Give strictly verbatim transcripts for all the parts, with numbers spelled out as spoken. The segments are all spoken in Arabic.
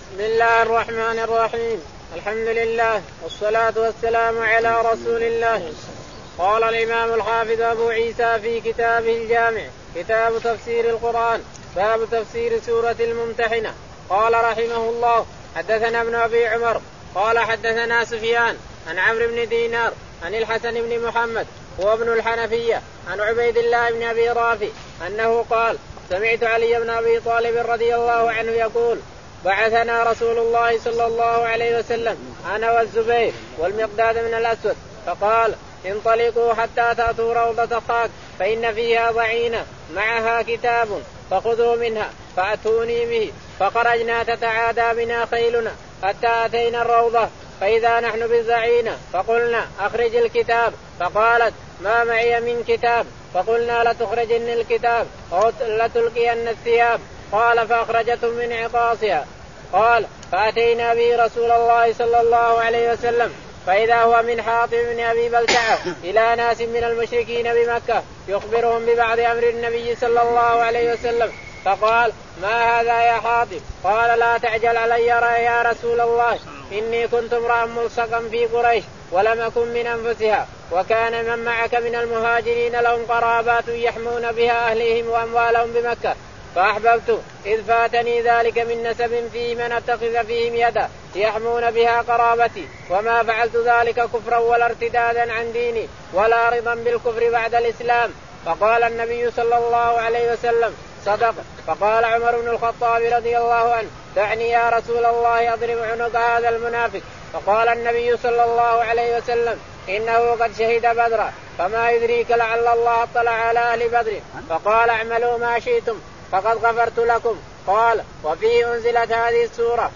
بسم الله الرحمن الرحيم. الحمد لله والصلاة والسلام على رسول الله. قال الإمام الحافظ أبو عيسى في كتابه الجامع كتاب تفسير القرآن باب تفسير سورة الممتحنة. قال رحمه الله حدثنا ابن أبي عمر قال حدثنا سفيان عن عمرو بن دينار عن الحسن بن محمد هو ابن الحنفية عن عبيد الله بن أبي رافع أنه قال سمعت علي بن أبي طالب رضي الله عنه يقول بعثنا رسول الله صلى الله عليه وسلم أنا والزبير والمقداد من الأسود فقال انطلقوا حتى تأتوا روضة خاك فإن فيها ضعينة معها كتاب فخذوا منها فأتوني به. فخرجنا تتعادى بنا خيلنا حتى أتينا الروضة فإذا نحن بالضعينة فقلنا أخرج الكتاب فقالت ما معي من كتاب فقلنا لتخرجن الكتاب أو لتلقين الثياب قال فأخرجتم من عقاصها. قال فأتينا به رسول الله صلى الله عليه وسلم فإذا هو من حاطب بن أبي بلتعة إلى ناس من المشركين بمكة يخبرهم ببعض أمر النبي صلى الله عليه وسلم فقال ما هذا يا حاطب؟ قال لا تعجل علي يا رسول الله إني كنت امرأ ملصقا في قريش ولم أكن من أنفسها وكان من معك من المهاجرين لهم قرابات يحمون بها أهلهم وأموالهم بمكة فأحببت إذ فاتني ذلك من نسب فيه من أتخذ فيهم يدا يحمون بها قرابتي وما فعلت ذلك كفرا ولا ارتدادا عن ديني ولا رضا بالكفر بعد الإسلام. فقال النبي صلى الله عليه وسلم صدق. فقال عمر بن الخطاب رضي الله عنه دعني يا رسول الله أضرب عنق هذا المنافق. فقال النبي صلى الله عليه وسلم إنه قد شهد بدرا فما يدريك لعل الله اطلع على أهل بدر. فقال اعملوا ما شئتم فقد غفرت لكم. قال وفيه أنزلت هذه السورة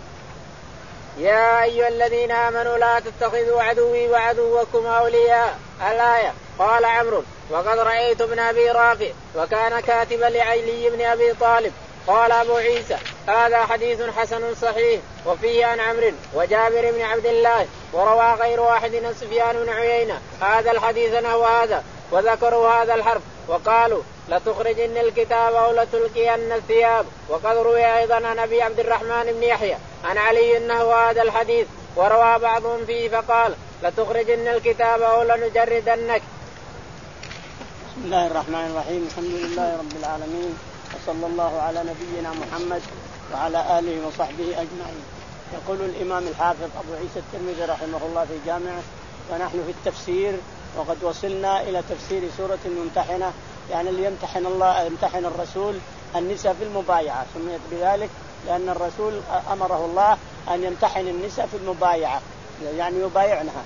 يا أيها الذين آمنوا لا تتخذوا عدوي وعدوكم أولياء الآية. قال عمرو وقد رأيت ابن أبي رافع وكان كاتبا لعلي بن أبي طالب. قال أبو عيسى هذا حديث حسن صحيح وفيه عن عمرو وجابر بن عبد الله وروى غير واحد عن سفيان بن عيينة هذا الحديث نحو هذا وذكروا هذا الحرف وقالوا لتخرجن الكتاب أو لتلقين الثياب. وقد روي أيضا عن أبي عبد الرحمن بن يحيى عن علي أنه هذا الحديث وروى بعضهم فيه فقال لتخرجن الكتاب أو لنجردنك. بسم الله الرحمن الرحيم. الحمد لله رب العالمين وصلى الله على نبينا محمد وعلى آله وصحبه أجمعين. يقول الإمام الحافظ أبو عيسى الترمذي رحمه الله في جامعه ونحن في التفسير وقد وصلنا إلى تفسير سورة الممتحنة يعني اللي يمتحن الله يمتحن الرسول النساء في المبايعة سميت بذلك لأن الرسول أمره الله أن يمتحن النساء في المبايعة يعني يبايعنها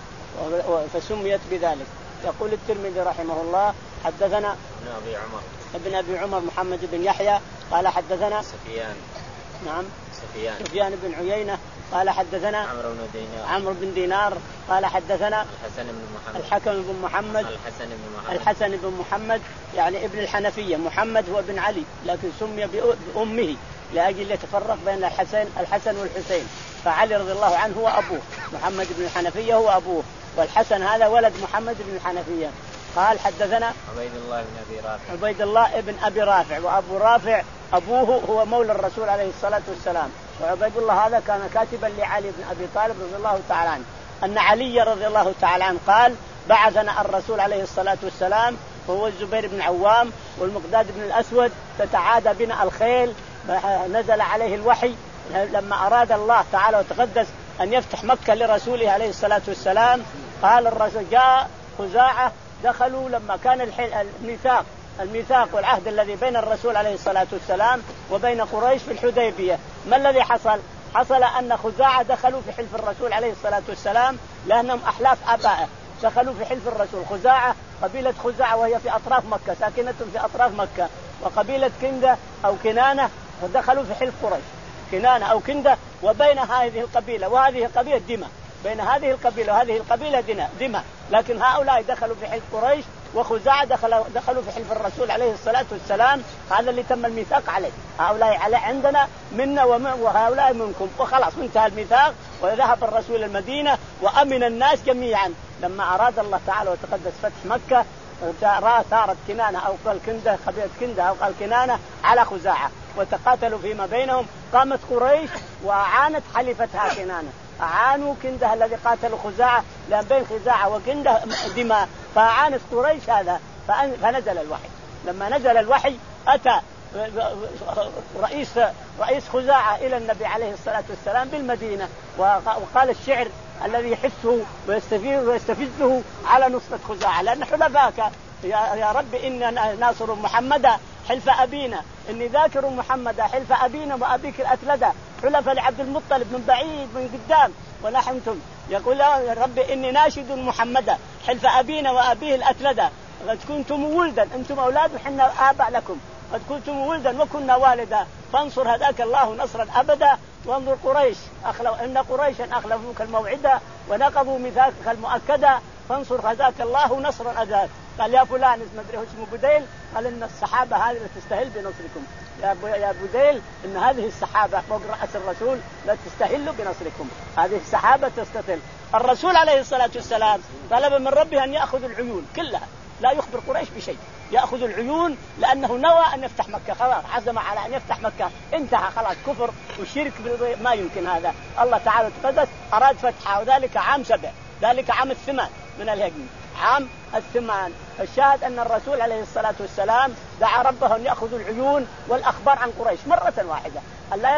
فسميت بذلك. يقول الترمذي رحمه الله حدثنا ابن أبي عمر ابن أبي عمر محمد بن يحيى قال حدثنا سفيان نعم سفيان سفيان بن عيينة قال حدثنا عمرو بن دينار عمرو بن دينار قال حدثنا الحسن بن محمد الحكم بن محمد الحسن بن محمد الحسن بن محمد يعني ابن الحنفية. محمد هو بن علي لكن سمي بأمه لأجل يتفرق بين الحسن الحسن والحسين فعلي رضي الله عنه هو أبوه محمد بن الحنفية هو أبوه والحسن هذا ولد محمد بن الحنفية. قال حدثنا عبيد الله بن أبي رافع عبيد الله ابن أبي رافع وأبو رافع أبوه هو مولى الرسول عليه الصلاة والسلام. وعبيد الله هذا كان كاتبا لعلي بن أبي طالب رضي الله تعالى عنه أن علي رضي الله تعالى عنه قال بعثنا الرسول عليه الصلاة والسلام وهو الزبير بن عوام والمقداد بن الأسود تتعادى بنا الخيل نزل عليه الوحي لما أراد الله تعالى وتقدس أن يفتح مكة لرسوله عليه الصلاة والسلام. قال الرسول جاء خزاعة دخلوا لما كان الميثاق الميثاق والعهد الذي بين الرسول عليه الصلاة والسلام وبين قريش في الحديبية. ما الذي حصل؟ حصل أن خزاعة دخلوا في حلف الرسول عليه الصلاة والسلام لأنهم أحلاف آبائه دخلوا في حلف الرسول. خزاعة قبيلة خزاعة وهي في أطراف مكة ساكنة في أطراف مكة وقبيلة كندة أو كنانة ودخلوا في حلف قريش كنانة أو كندة وبين هذه القبيلة وهذه القبيلة دمى بين هذه القبيلة وهذه القبيلة دمى لكن هؤلاء دخلوا في حلف قريش وخزاعة دخلوا دخلوا في حلف الرسول عليه الصلاة والسلام. هذا اللي تم الميثاق عليه هؤلاء على عندنا منا وهؤلاء منكم وخلاص انتهى الميثاق وذهب الرسول المدينة وأمن الناس جميعا. لما أراد الله تعالى وتقدس فتح مكة ثارت كنانة أو قال كندة قبيلة كندة أو قال كنانة على خزاعة وتقاتلوا فيما بينهم. قامت قريش وأعانت حليفتها كنانة، أعانوا كنده الذي قاتل خزاعة لأن بين خزاعة وكنده دماء، فأعانت قريش هذا. فنزل الوحي. لما نزل الوحي أتى رئيس رئيس خزاعة إلى النبي عليه الصلاة والسلام بالمدينة وقال الشعر الذي يحسه ويستفزه على نصرة خزاعة، لأن حلفاك يا رب إن ناصر محمدا حلف أبينا، إني ذاكر محمدا حلف أبينا وأبيك الأتلدة، حلف لعبد المطلب من بعيد من قدام ونحنتم. يقول يا رب إني ناشد محمدا حلف أبينا وأبيه الأتلدة، قد كنتم ولدا أنتم أولاد وحنا آباء لكم، قد كنتم ولدا وكنا والدا، فانصر هداك الله نصرا أبدا. وانظر قريش أخلوا إن قريشا أخلفوك الموعدة ونقضوا ميثاقك المؤكدة، فانصر هداك الله نصرا أبدا. قال يا فلان اسمه بديل، قال إن الصحابة هذه لا تستهل بنصركم يا يا بديل، إن هذه الصحابة فوق رأس الرسول لا تستهل بنصركم، هذه الصحابة تستهل. الرسول عليه الصلاة والسلام طلب من ربه أن يأخذ العيون كلها، لا يخبر قريش بشيء، يأخذ العيون لأنه نوى أن يفتح مكة، خلاص عزم على أن يفتح مكة، انتهى خلاص، كفر وشرك ما يمكن هذا. الله تعالى تقدس أراد فتحها، وذلك عام سبع، ذلك عام الثمان من الهجرة، عام الثمان. الشاهد أن الرسول عليه الصلاة والسلام دعا ربه أن يأخذ العيون والأخبار عن قريش مرة واحدة، أن لا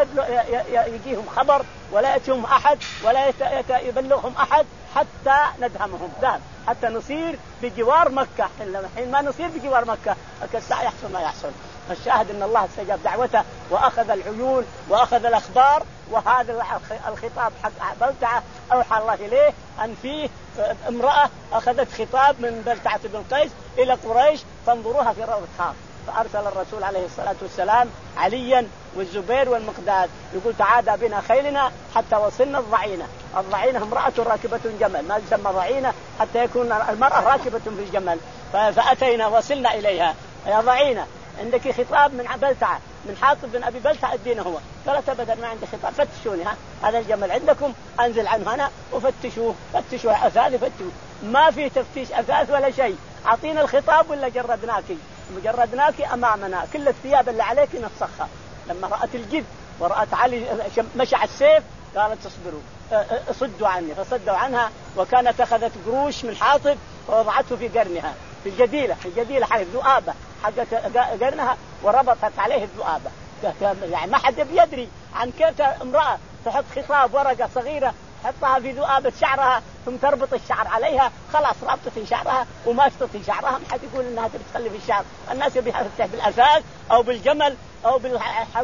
يجيهم خبر ولا يأتيهم أحد ولا يبلغهم أحد حتى ندهمهم ذهب، حتى نصير بجوار مكة. حين ما نصير بجوار مكة يحصل ما يحصل. الشاهد أن الله استجاب دعوته وأخذ العيون وأخذ الأخبار. وهذا الخطاب حق بلتعة أوحى الله إليه أن فيه امرأة أخذت خطاب من بلتعة بن قيس إلى قريش فانظروها في روضة خاف، فأرسل الرسول عليه الصلاة والسلام عليا والزبير والمقداد يقول تعادى بنا خيلنا حتى وصلنا الضعينة. الضعينة امرأة راكبة جمل، ما يسمى ضعينة حتى يكون المرأة راكبة في الجمل، فأتينا وصلنا إليها يا ضعينة عندك خطاب من بلتعة من حاطب بن أبي بلتعة الدين هو، قالت أبدا ما عندي خطاب، فتشوني ها هذا الجمل عندكم أنزل عنه أنا وفتشوه، فتشوا أثاث فتشوه، ما في تفتيش أثاث ولا شيء، أعطينا الخطاب ولا جردناكي مجردناكي أمامنا، كل الثياب اللي عليك نفسخها. لما رأت الجد ورأت علي مشع السيف قالت تصبروا صدوا عني، فصدوا عنها، وكانت أخذت قروش من حاطب ووضعته في قرنها في الجديلة في الجديلة حق ذؤابة حقت قرنها وربطت عليه الذؤابة. يعني ما حد يدري عن كيف امرأة تحط خطاب ورقة صغيرة حطها في ذؤابة شعرها ثم تربط الشعر عليها، خلاص ربطت شعرها وما تطي شعرها، ما حد يقول انها تخلي في الشعر. الناس يبيها بالأساس او بالجمل او بالحق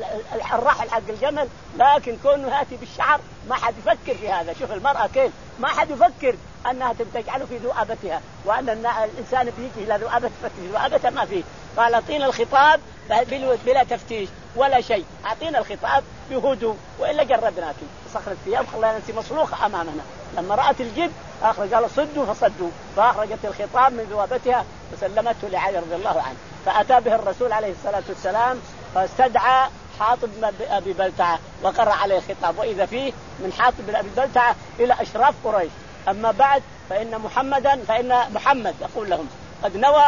الرحل حق الجمل، لكن كونه ياتي بالشعر ما حد يفكر في هذا. شوف المرأة كيف ما حد يفكر انها تجعله في ذؤابتها، وان الانسان بيجي الى ذؤابته تفتش ذؤابته ما فيه. قال اعطينا الخطاب بلا تفتيش ولا شيء، اعطينا الخطاب بهدوء والا جردناك. صخرة الثياب خلانا انت مصلوخة امامنا. لما رأت الجد اخرج قال صدوا فصدوا، فاخرجت الخطاب من ذؤابتها وسلمته لعلي رضي الله عنه. فاتى به الرسول عليه الصلاة والسلام فاستدعى حاطب بن ابي بلتعة وقرأ عليه الخطاب، واذا فيه من حاطب بن ابي بلتعة الى اشراف قريش. اما بعد فان محمدا فان محمد يقول لهم قد نوى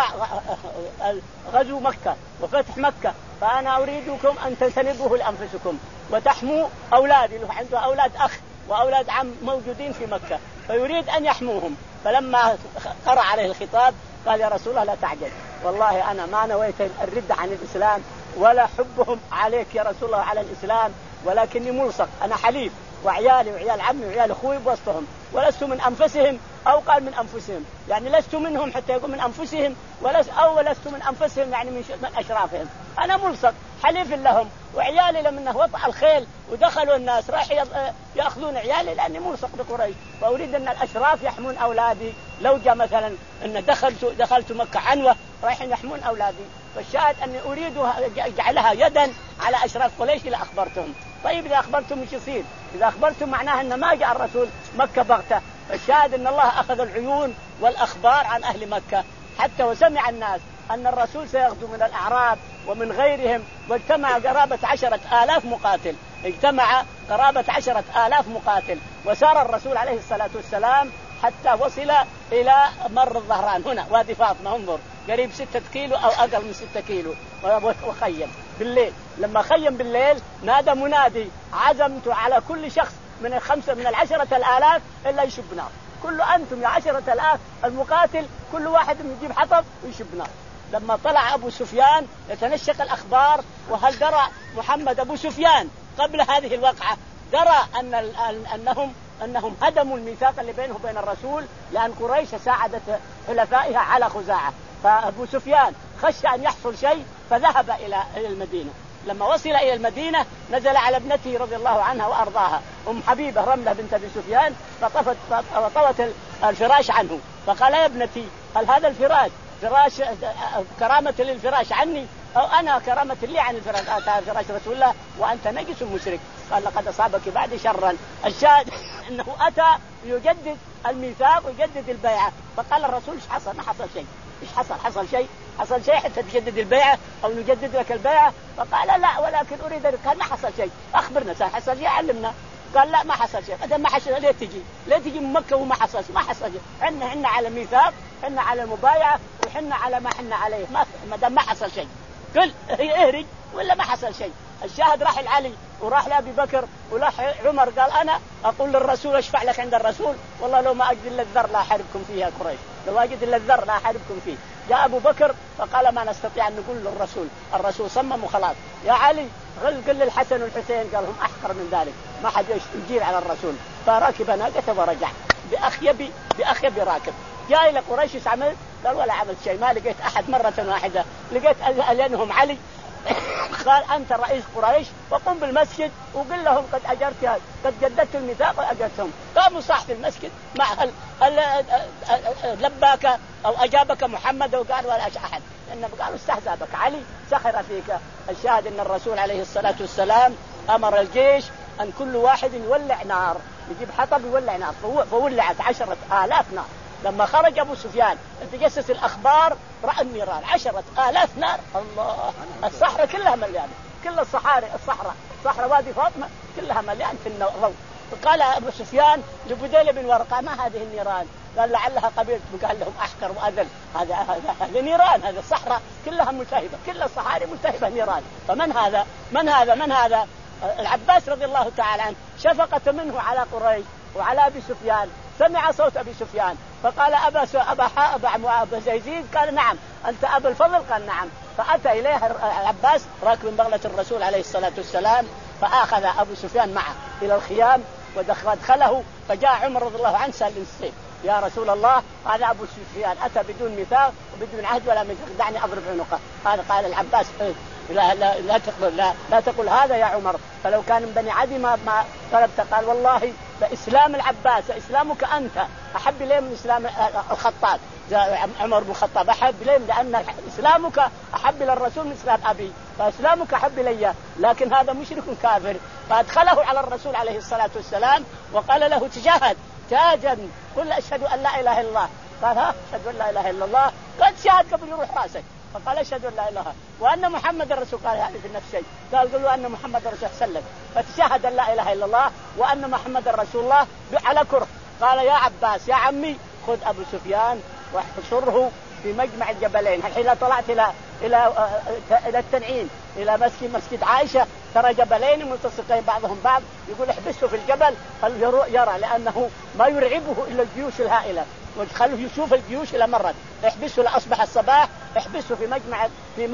غزو مكة وفتح مكة، فأنا أريدكم أن تسندوه لأنفسكم وتحموا أولادي، له عنده أولاد أخ وأولاد عم موجودين في مكة فيريد أن يحموهم. فلما قرأ عليه الخطاب قال يا رسول الله لا تعجل، والله أنا ما نويت الرد عن الإسلام ولا حبهم عليك يا رسول الله على الإسلام، ولكني ملصق، أنا حليف وعيالي وعيال عمي وعيال أخوي بوسطهم، ولست من أنفسهم أو قال من أنفسهم، يعني لست منهم حتى يقول من أنفسهم، ولست أو لست من أنفسهم يعني من أشرافهم، أنا ملصق حليف لهم، وعيالي لمنه وطأ الخيل ودخلوا الناس راح يأخذون عيالي لأني ملصق بقريش، فأريد أن الأشراف يحمون أولادي. لو جاء مثلا أن دخلت دخلت مكة عنوة رايحين يحمون أولادي، فالشاهد أني أريد جعلها يدا على أشراف قريش إذا أخبرتهم. طيب إذا أخبرتم مش يصير؟ إذا أخبرتم معناها أن ما جاء الرسول مكة بغتة. فالشاهد أن الله أخذ العيون والأخبار عن أهل مكة حتى وسمع الناس أن الرسول سيغزو من الأعراب ومن غيرهم، واجتمع قرابة عشرة آلاف مقاتل، اجتمع قرابة عشرة آلاف مقاتل، وسار الرسول عليه الصلاة والسلام حتى وصل إلى مر الظهران هنا وادي فاطمة، انظر قريب ستة كيلو أو أقل من ستة كيلو وخيم. بالليل. لما خيم بالليل نادى منادي عزمت على كل شخص من الخمسة من العشرة الآلاف إلا يشب نار. كل أنتم يا عشرة الآلاف المقاتل كل واحد يجيب حطب ويشب نار. لما طلع أبو سفيان يتنشق الأخبار، وهل درى محمد أبو سفيان قبل هذه الواقعة درى أن أنهم أنهم هدموا الميثاق اللي بينه وبين الرسول، لأن قريش ساعدت حلفائها على خزاعة. فأبو سفيان خشى أن يحصل شيء فذهب إلى المدينة. لما وصل إلى المدينة نزل على ابنته رضي الله عنها وأرضاها أم حبيبة رملة بنت أبي سفيان، فطفت فطوت الفراش عنه، فقال يا ابنتي هل هذا الفراش فراش كرامة للفراش عني أو أنا كرامة لي عن الفراش؟ أتى فراش رسول الله وأنت نجس مشرك. قال لقد أصابك بعد شرا. الشاهد أنه أتى يجدد الميثاق ويجدد البيعة. فقال الرسول إيش حصل؟ ما حصل شيء. إيش حصل؟ حصل شيء؟ حصل شيء حتى تجدد البيعة أو نجدد لك البيعة؟ فقال لا ولكن أريد. قال ما حصل شيء، أخبرنا سيحصل شيء علمنا. قال لا ما حصل شيء. هذا ما حصل. ليه تجي ليه تجي من مكة وما حصل ما حصل شيء؟ حنا حنا على الميثاق، حنا على المبايعة، وحنا على ما حنا عليه، ما ما دام ما حصل شيء. قل اهرج ولا ما حصل شيء. الشاهد راح العلي وراح لأبي بكر وراح عمر، قال أنا أقول للرسول أشفع لك عند الرسول، والله لو ما أجد إلا الذر لا أحاربكم فيه يا قريش، لو أجد إلا الذر لا أحاربكم فيه. جاء أبو بكر فقال ما نستطيع أن نقول للرسول، الرسول صمم وخلاص. يا علي قل قل للحسن والحسين، قال هم أحقر من ذلك، ما حد يجير على الرسول. فركب ناقته ورجع بأخيب بأخيب راكب. جاء إلى قريش عمل؟ قال ولا عملت شيء، ما لقيت أحد مرة واحدة، لقيت ألينهم علي. قال أنت رئيس قريش وقم بالمسجد وقل لهم قد أجرت قد جددت الميثاق وأجرتهم. قاموا صاحب المسجد مع هل, هل لباك أو أجابك محمد؟ وقال ولا أحد، لأنه قالوا استهزأ بك علي، سخر فيك. الشاهد أن الرسول عليه الصلاة والسلام أمر الجيش أن كل واحد يولع نار، يجيب حطب يولع نار، فولعت عشرة آلاف نار. لما خرج أبو سفيان تجسس الأخبار رأى النيران عشرة آلاف نار. الله، الصحراء كلها مليانة، كل الصحاري الصحراء صحراء وادي فاطمة كلها مليانة في الضوء. فقال أبو سفيان لبديل بن ورقة ما هذه النيران؟ قال لعلها قبيلة. قال لهم أحقر وأذل، هذا هذا نيران، هذا الصحراء كلها ملتهبة، كل الصحاري ملتهبة نيران. فمن هذا من هذا من هذا العباس رضي الله تعالى عنه شفقة منه على قريش وعلى أبي سفيان، سمع صوت أبي سفيان فقال أبا أبا أبا أبا يزيد؟ قال نعم. أنت أبا الفضل؟ قال نعم. فأتى إليه العباس راكب بغلة الرسول عليه الصلاة والسلام، فأخذ أبو سفيان معه إلى الخيام ودخله. فجاء عمر رضي الله عنه سأل السيف، يا رسول الله هذا أبو سفيان أتى بدون ميثاق وبدون عهد ولا ميثاق، دعني أضرب عنقه. هذا قال العباس لا لا لا تقول لا لا تقول هذا يا عمر، فلو كان من بني عدي ما ما طلبت. قال والله فإسلام العباس إسلامك أنت أحب إليه من إسلام الخطاب. عمر بن الخطاب أحب إليه لأن إسلامك أحب إلى الرسول من إسلام أبي، فإسلامك أحب إلي، لكن هذا مشرك كافر. فأدخله على الرسول عليه الصلاة والسلام وقال له تجاهد تاجا قل أشهد أن لا إله إلا الله. قال ها أشهد أن لا إله إلا الله؟ قد شهد قبل يروح راسك. فقال أشهد أن لا إله إلا الله وأن محمد الرسول. قال يعني في نفس الشيء، قال قل أن محمد الرسول سلم. فتشهد أن لا إله إلا الله وأن محمد رسول الله على كره. قال يا عباس يا عمي خذ أبو سفيان واحشره في مجمع الجبلين. الحين طلعت إلى إلى إلى التنعيم إلى مسجد مسجد عائشة، ترى جبلين ملتصقين بعضهم بعض، يقول احبسه في الجبل هل يرى، لأنه ما يرعبه إلا الجيوش الهائلة، وخلوه يشوف الجيوش إلى مرة. احبسه لأصبح الصباح، احبسه في مجمع في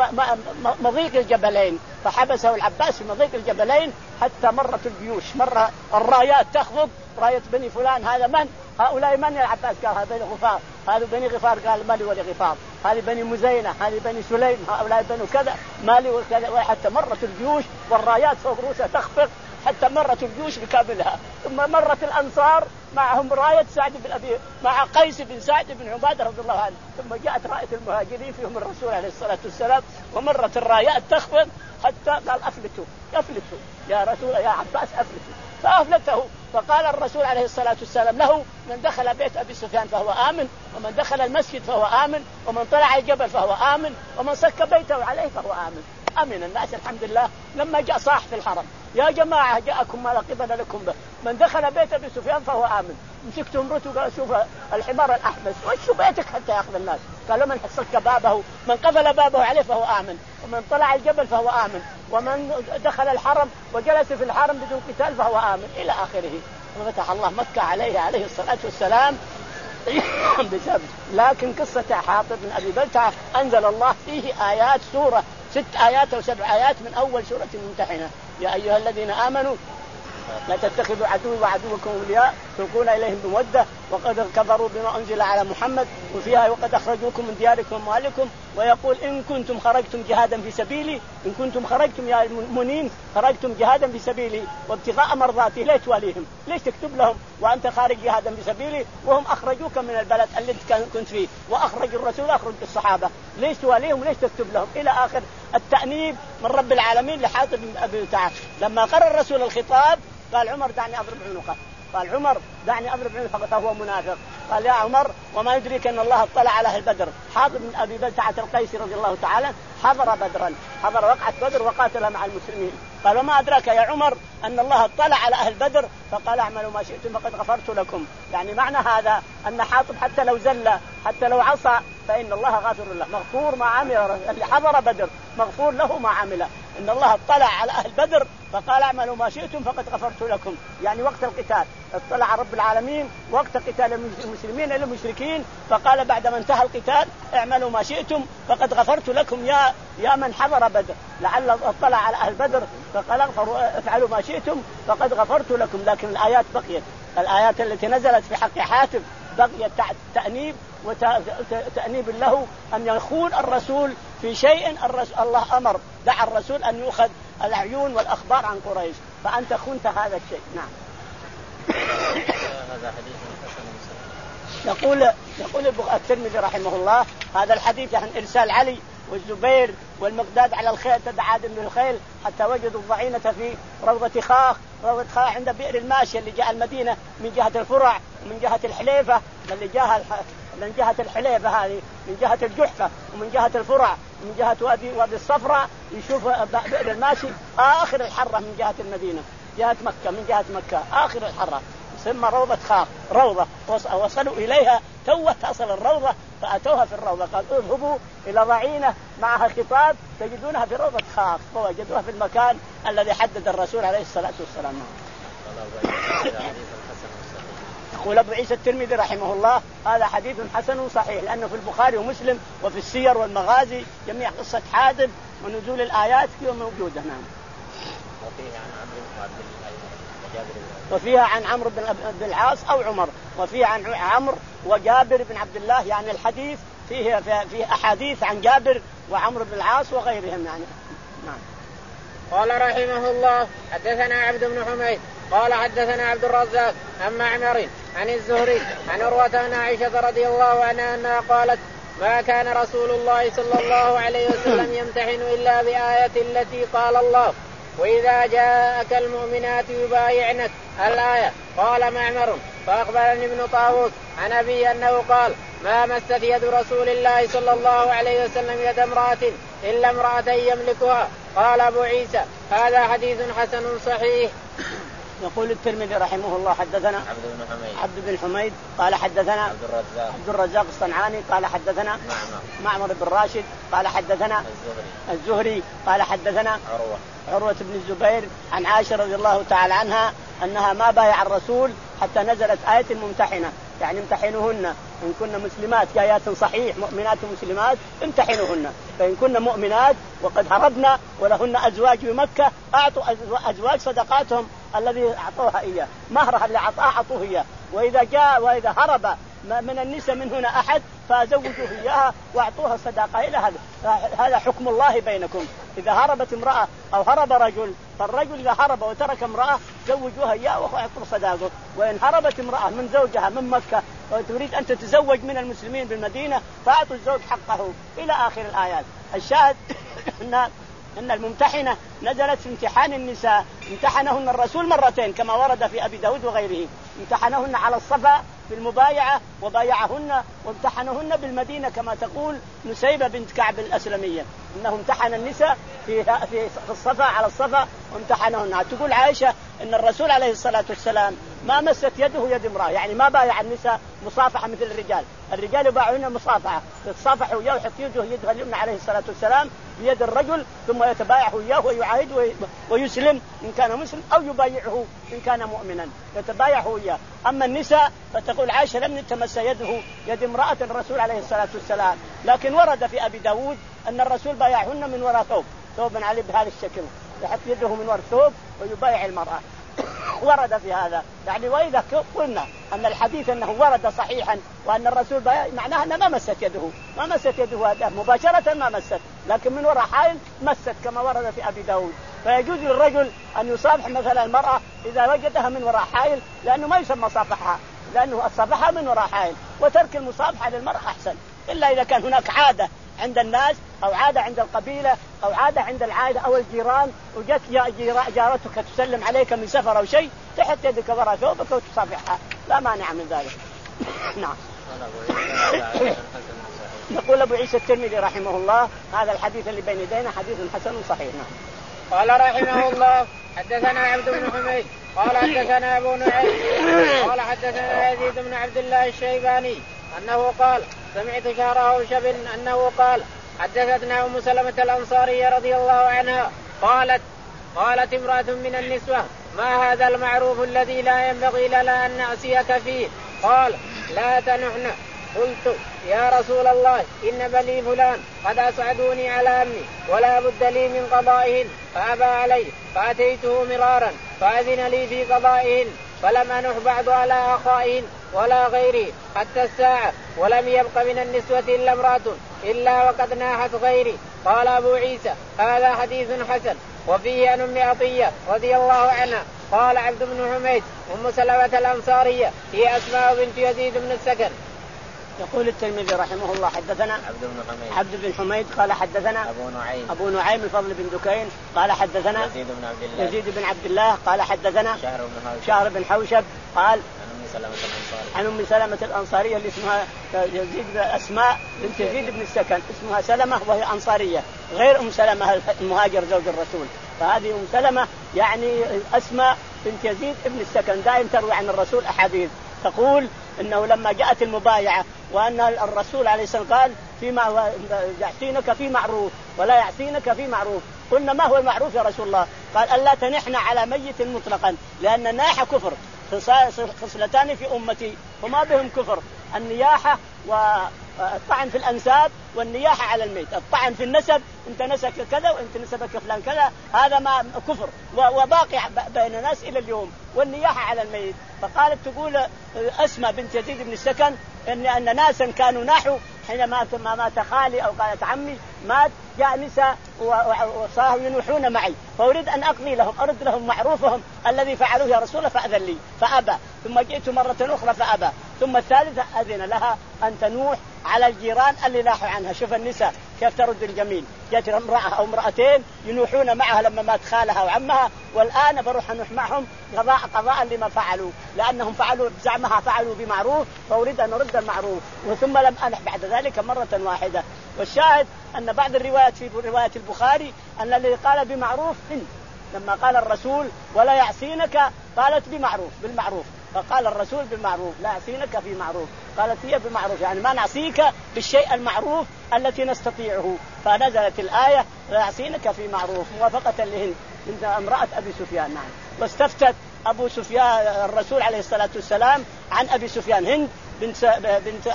مضيق الجبلين. فحبسه العباس في مضيق الجبلين حتى مرت الجيوش، مرة الرايات تخفض، راية بني فلان هذا من؟ هؤلاء من يا عباس؟ قال هذا بني غفار. هذا بني غفار. قال مالي ولا غفار. هذه بني مزينة، هذه بني سليم، هؤلاء بنو كذا، مالي وكذا. حتى مرت الجيوش والرايات فوق رؤوسها تخفق حتى مرت الجيوش بكاملها. ثم مرت الأنصار معهم راية سعد بن أبي مع قيس بن سعد بن عبادة رضي الله عنه. ثم جاءت راية المهاجرين فيهم الرسول عليه الصلاة والسلام، ومرت الرايات تخفض حتى قال أفلتوا أفلتوا يا رسول يا عباس أفلتوا. فأفلته. فقال الرسول عليه الصلاة والسلام له من دخل بيت أبي سفيان فهو آمن، ومن دخل المسجد فهو آمن، ومن طلع الجبل فهو آمن، ومن سك بيته عليه فهو آمن. أمن الناس الحمد لله. لما جاء صاح في الحرم يا جماعة جاءكم ما لا قبل لكم به، من دخل بيت أبي سفيان فهو آمن. مسكتم امرته قال شوف الحمار الأحمس وشو بيتك حتى يأخذ الناس. قالوا من صك بابه، من قفل بابه عليه فهو آمن، ومن طلع الجبل فهو آمن، ومن دخل الحرم وجلس في الحرم بدون قتال فهو آمن إلى آخره. وفتح الله مكة عليه عليه الصلاة والسلام بسبب. لكن قصة حاطب بن أبي بلتعة أنزل الله فيه آيات، سورة ست آيات أو سبع آيات من أول سورة الممتحنة. يا أيها الذين آمنوا لا تتخذوا عدوي وعدوكم أولياء تلقون إليهم بمودة وقد كفروا بما أنزل على محمد، وفيها وقد أخرجوكم من دياركم وأموالكم، ويقول إن كنتم خرجتم جهادا في سبيلي، إن كنتم خرجتم يا المؤمنين خرجتم جهادا في سبيلي وابتغاء مرضاتي، ليش تواليهم؟ ليش تكتب لهم وأنت خارج جهادا في سبيلي وهم أخرجوك من البلد اللي كنت فيه وأخرج الرسول أخرج الصحابة، ليش تواليهم؟ ليش تكتب لهم؟ إلى آخر التأنيب من رب العالمين لحاطب بن أبي بلتعة. لما قرر الرسول الخطاب قال عمر دعني أضرب عنقه، قال عمر دعني أضرب عنقه فهو منافق. قال يا عمر وما يدريك أن الله اطلع على أهل بدر. حاطب بن أبي بلتعة القيسي رضي الله تعالى حضر بدرا، حضر وقعة بدر وقاتل مع المسلمين. قال وما أدراك يا عمر أن الله اطلع على أهل بدر؟ فقال اعملوا ما شئتم فقد غفرت لكم. يعني معنى هذا أن حاطب حتى لو زل حتى لو عصى فإن الله غافر له، مغفور ما عمل. اللي حضر بدر مغفور له ما عمله. إن الله اطلع على أهل بدر فقال اعملوا ما شئتم فقد غفرت لكم، يعني وقت القتال اطلع رب العالمين وقت قتال المسلمين إلى المشركين، فقال بعدما انتهى القتال اعملوا ما شئتم فقد غفرت لكم يا يا من حضر بدر. لعل اطلع على أهل بدر فقال افعلوا ما شئتم فقد غفرت لكم. لكن الآيات بقيت، الآيات التي نزلت في حق حاتم بقيت تأنيب وتأنيب له أن يخون الرسول في شيء الرسول الله أمر دعا الرسول أن يؤخذ العيون والأخبار عن قريش، فأنت خنت هذا الشيء. نعم. هذا حديث يقول يقول الترمذي رحمه الله هذا الحديث عن إرسال علي والزبير والمقداد على الخيل تدعاد من الخيل حتى وجدوا الضعينة في روضة خاخ، روضة خاخ عند بئر الماشية اللي جاء المدينة من جهة الفرع ومن جهة الحليفة، اللي جاء من جهة الحليفة هذه من جهة الجحفة ومن جهة الفرع ومن جهة وادي وادي الصفراء، يشوف بئر الماشي آخر الحرة من جهة المدينة، جهة مكة من جهة مكة آخر الحرة ثم روضة خاخ روضة، وصلوا إليها توه تصل الروضة فأتوها في الروضة، قال اذهبوا إلى ضعينة معها خطاب تجدونها في روضة خاخ، فوجدوها في المكان الذي حدد الرسول عليه الصلاة والسلام. يقول أبو عيسى الترمذي رحمه الله هذا حديث حسن صحيح، لأنه في البخاري ومسلم وفي السير والمغازي جميع قصة حاتم ونزول الآيات فيه موجودة. نعم. وفيها عن عمرو بن العاص أو عمر، وفيها عن عمرو وجابر بن عبد الله، يعني الحديث فيه فيه أحاديث عن جابر وعمرو بن العاص وغيرهم يعني. نعم. قال رحمه الله حدثنا عبد بن حميد قال حدثنا عبد الرزاق عن معمر عن الزهري عن عروة عن عائشة رضي الله عنها أنها قالت ما كان رسول الله صلى الله عليه وسلم يمتحن إلا بآية التي قال الله وإذا جاءك المؤمنات يبايعنك الآية. قال معمر فأخبرني ابن طاووس عن أبي أنه قال ما مست يد رسول الله صلى الله عليه وسلم يد امرأة إلا امرأة يملكها. قال أبو عيسى هذا حديث حسن صحيح. يقول الترمذي رحمه الله حدثنا عبد بن حميد عبد بن حميد قال حدثنا عبد الرزاق عبد الرزاق الصنعاني قال حدثنا معمر معمر بن راشد قال حدثنا الزهري الزهري قال حدثنا عروة عروة بن الزبير عن عائشة رضي الله تعالى عنها أنها ما بايع الرسول حتى نزلت آية الممتحنة، يعني امتحنوهن إن كنا مسلمات آيات صحيح مؤمنات مسلمات امتحنوهن، فإن كنا مؤمنات وقد هربنا ولهن أزواج بمكة أعطوا أزواج صدقاتهم الذي أعطوها إياه، مهرها اللي أعطاه أعطوه إياه، وإذا جاء وإذا هرب من النساء من هنا أحد فزوجوه إياها وأعطوها صدقة. إلى هذا هذا حكم الله بينكم، إذا هربت امرأة أو هرب رجل فالرجل إذا هرب وترك امرأة زوجوها إياه وأعطوا صدقه، وإن هربت امرأة من زوجها من مكة وتريد أن تتزوج من المسلمين بالمدينة فأعطوا الزوج حقه إلى آخر الآيات. الشاهد أن أن الممتحنة نزلت في امتحان النساء، امتحنهن الرسول مرتين كما ورد في أبي داود وغيره، امتحنهن على الصفا في المبايعة وبايعهن، وامتحنهن بالمدينة كما تقول نسيبة بنت كعب الأسلمية، إنه امتحن النساء في في الصفا على الصفا وامتحنهن. تقول عائشة إن الرسول عليه الصلاة والسلام ما مست يده يد امرأة، يعني ما بايع النساء مصافحة مثل الرجال. الرجال يبايعون مصافحة، يتصافح وياه ويحط يده يده اليمنى عليه الصلاة والسلام بيد الرجل ثم يتبايع وياه ويعاهد ويسلم إن كان مسلم أو يبايعه إن كان مؤمنا يتبايع وياه. أما النساء فتقول عائشة لم تمس يده يد امرأة الرسول عليه الصلاة والسلام، لكن ورد في أبي داود أن الرسول بايعهن من وراء ثوب، ثوبا عليه بهذا الشكل يحط يده من وراء الثوب ويبايع المرأة. ورد في هذا يعني. وإذا قلنا أن الحديث أنه ورد صحيحا وأن الرسول بايع معناه أنه ما مست يده، ما مست يده مباشرة ما مست، لكن من وراء حائل مست كما ورد في أبي داود. فيجوز للرجل أن يصافح مثلا المرأة إذا وجدها من وراء حائل، لأنه ما يسمى صافحها، لأنه الصافحة من وراء حائل، وترك المصافحة للمرأة أحسن، إلا إذا كان هناك عادة عند الناس أو عادة عند القبيلة أو عادة عند العائلة أو الجيران، وجت جارتك تسلم عليك من سفر أو شيء تحط يدك وراء ثوبك وتصافحها، لا مانع من ذلك. نعم. يقول أبو عيسى الترمذي رحمه الله هذا الحديث اللي بين يدينا حديث حسن صحيح. نعم. قال رحمه الله حدثنا عبد بن حميد قال حدثنا أبو نعيم قال حدثنا يزيد بن عبد الله الشيباني أنه قال سمعت شهر هوشب أنه قال حدثتنا أم سلمة الأنصارية رضي الله عنها قالت قالت امرأة من النسوة ما هذا المعروف الذي لا ينبغي لنا أن نعصيك فيه؟ قال لا تنحن. قلت يا رسول الله إن بني فلان قد أسعدوني على أمي ولا بد لي من قضائهن فأبى علي فأتيته مرارا فأذن لي في قضائهن فلم أنح بعد على أخائهن ولا غيري حتى الساعة ولم يبق من النسوة إلا امرأة إلا وقد ناحت غيري. قال أبو عيسى هذا حديث حسن. وفيه عن أم عطية رضي الله عنها قال عبد بن حميد أم سلمة الأنصارية هي أسماء بنت يزيد بن السكن. يقول الترمذي رحمه الله حدثنا عبد بن حميد عبد بن حميد قال حدثنا أبو نعيم أبو نعيم الفضل بن دكين قال حدثنا يزيد بن عبد الله يزيد بن عبد الله قال حدثنا شهر بن حوشب شهر بن حوشب قال عن أم سلمة الأنصارية اللي اسمها يزيد أسماء بنت يزيد بن السكن اسمها سلمة وهي أنصارية غير أم سلمة المهاجر زوج الرسول. فهذه أم سلمة يعني أسماء بنت يزيد بن السكن دائم تروي عن الرسول أحاديث تقول إنه لما جاءت المبايعة وأن الرسول عليه الصلاة والسلام قال فيما يعصينك في معروف ولا يعصينك في معروف. قلنا ما هو المعروف يا رسول الله؟ قال ألا تنحن على ميت مطلقا لأن الناحة كفر. خصلتان في أمتي وما بهم كفر النياحة والطعن في الأنساب والنياحة على الميت. الطعن في النسب أنت نسبك كذا وأنت نسبك فلان كذا هذا ما كفر وباقي بين الناس إلى اليوم. والنياحة على الميت فقالت تقول أسماء بنت يزيد بن السكن إن أن ناسا كانوا ناحوا حينما مات خالي أو قالت عمي مات جاء نساء وصاروا ينوحون معي فأريد أن أقضي لهم أرد لهم معروفهم الذي فعلوه يا رسول الله فأذن لي فأبى ثم جئت مرة أخرى فأبى ثم الثالثة أذن لها أن تنوح على الجيران اللي لاحوا عنها. شوف النساء كيف ترد الجميل. جاءت امرأة أو امرأتين ينوحون معها لما مات خالها وعمها والآن بروح أنوح معهم قضاء قضاء لما فعلوا لأنهم فعلوا زعمها فعلوا بمعروف فأريد أن أرد المعروف وثم لم أنح بعد ذلك مرة واحدة. والشاهد أن بعض الروايات في رواية البخاري أن الذي قال بمعروف هند لما قال الرسول ولا يعصينك قالت بمعروف بالمعروف فقال الرسول بالمعروف لا يعصينك في معروف قالت هي بمعروف يعني ما نعصيك بالشيء المعروف التي نستطيعه. فنزلت الآية لا يعصينك في معروف موافقة لهند من امرأة أبي سفيان. نعم. واستفتت أبو سفيان الرسول عليه الصلاة والسلام عن أبي سفيان هند بنت بنت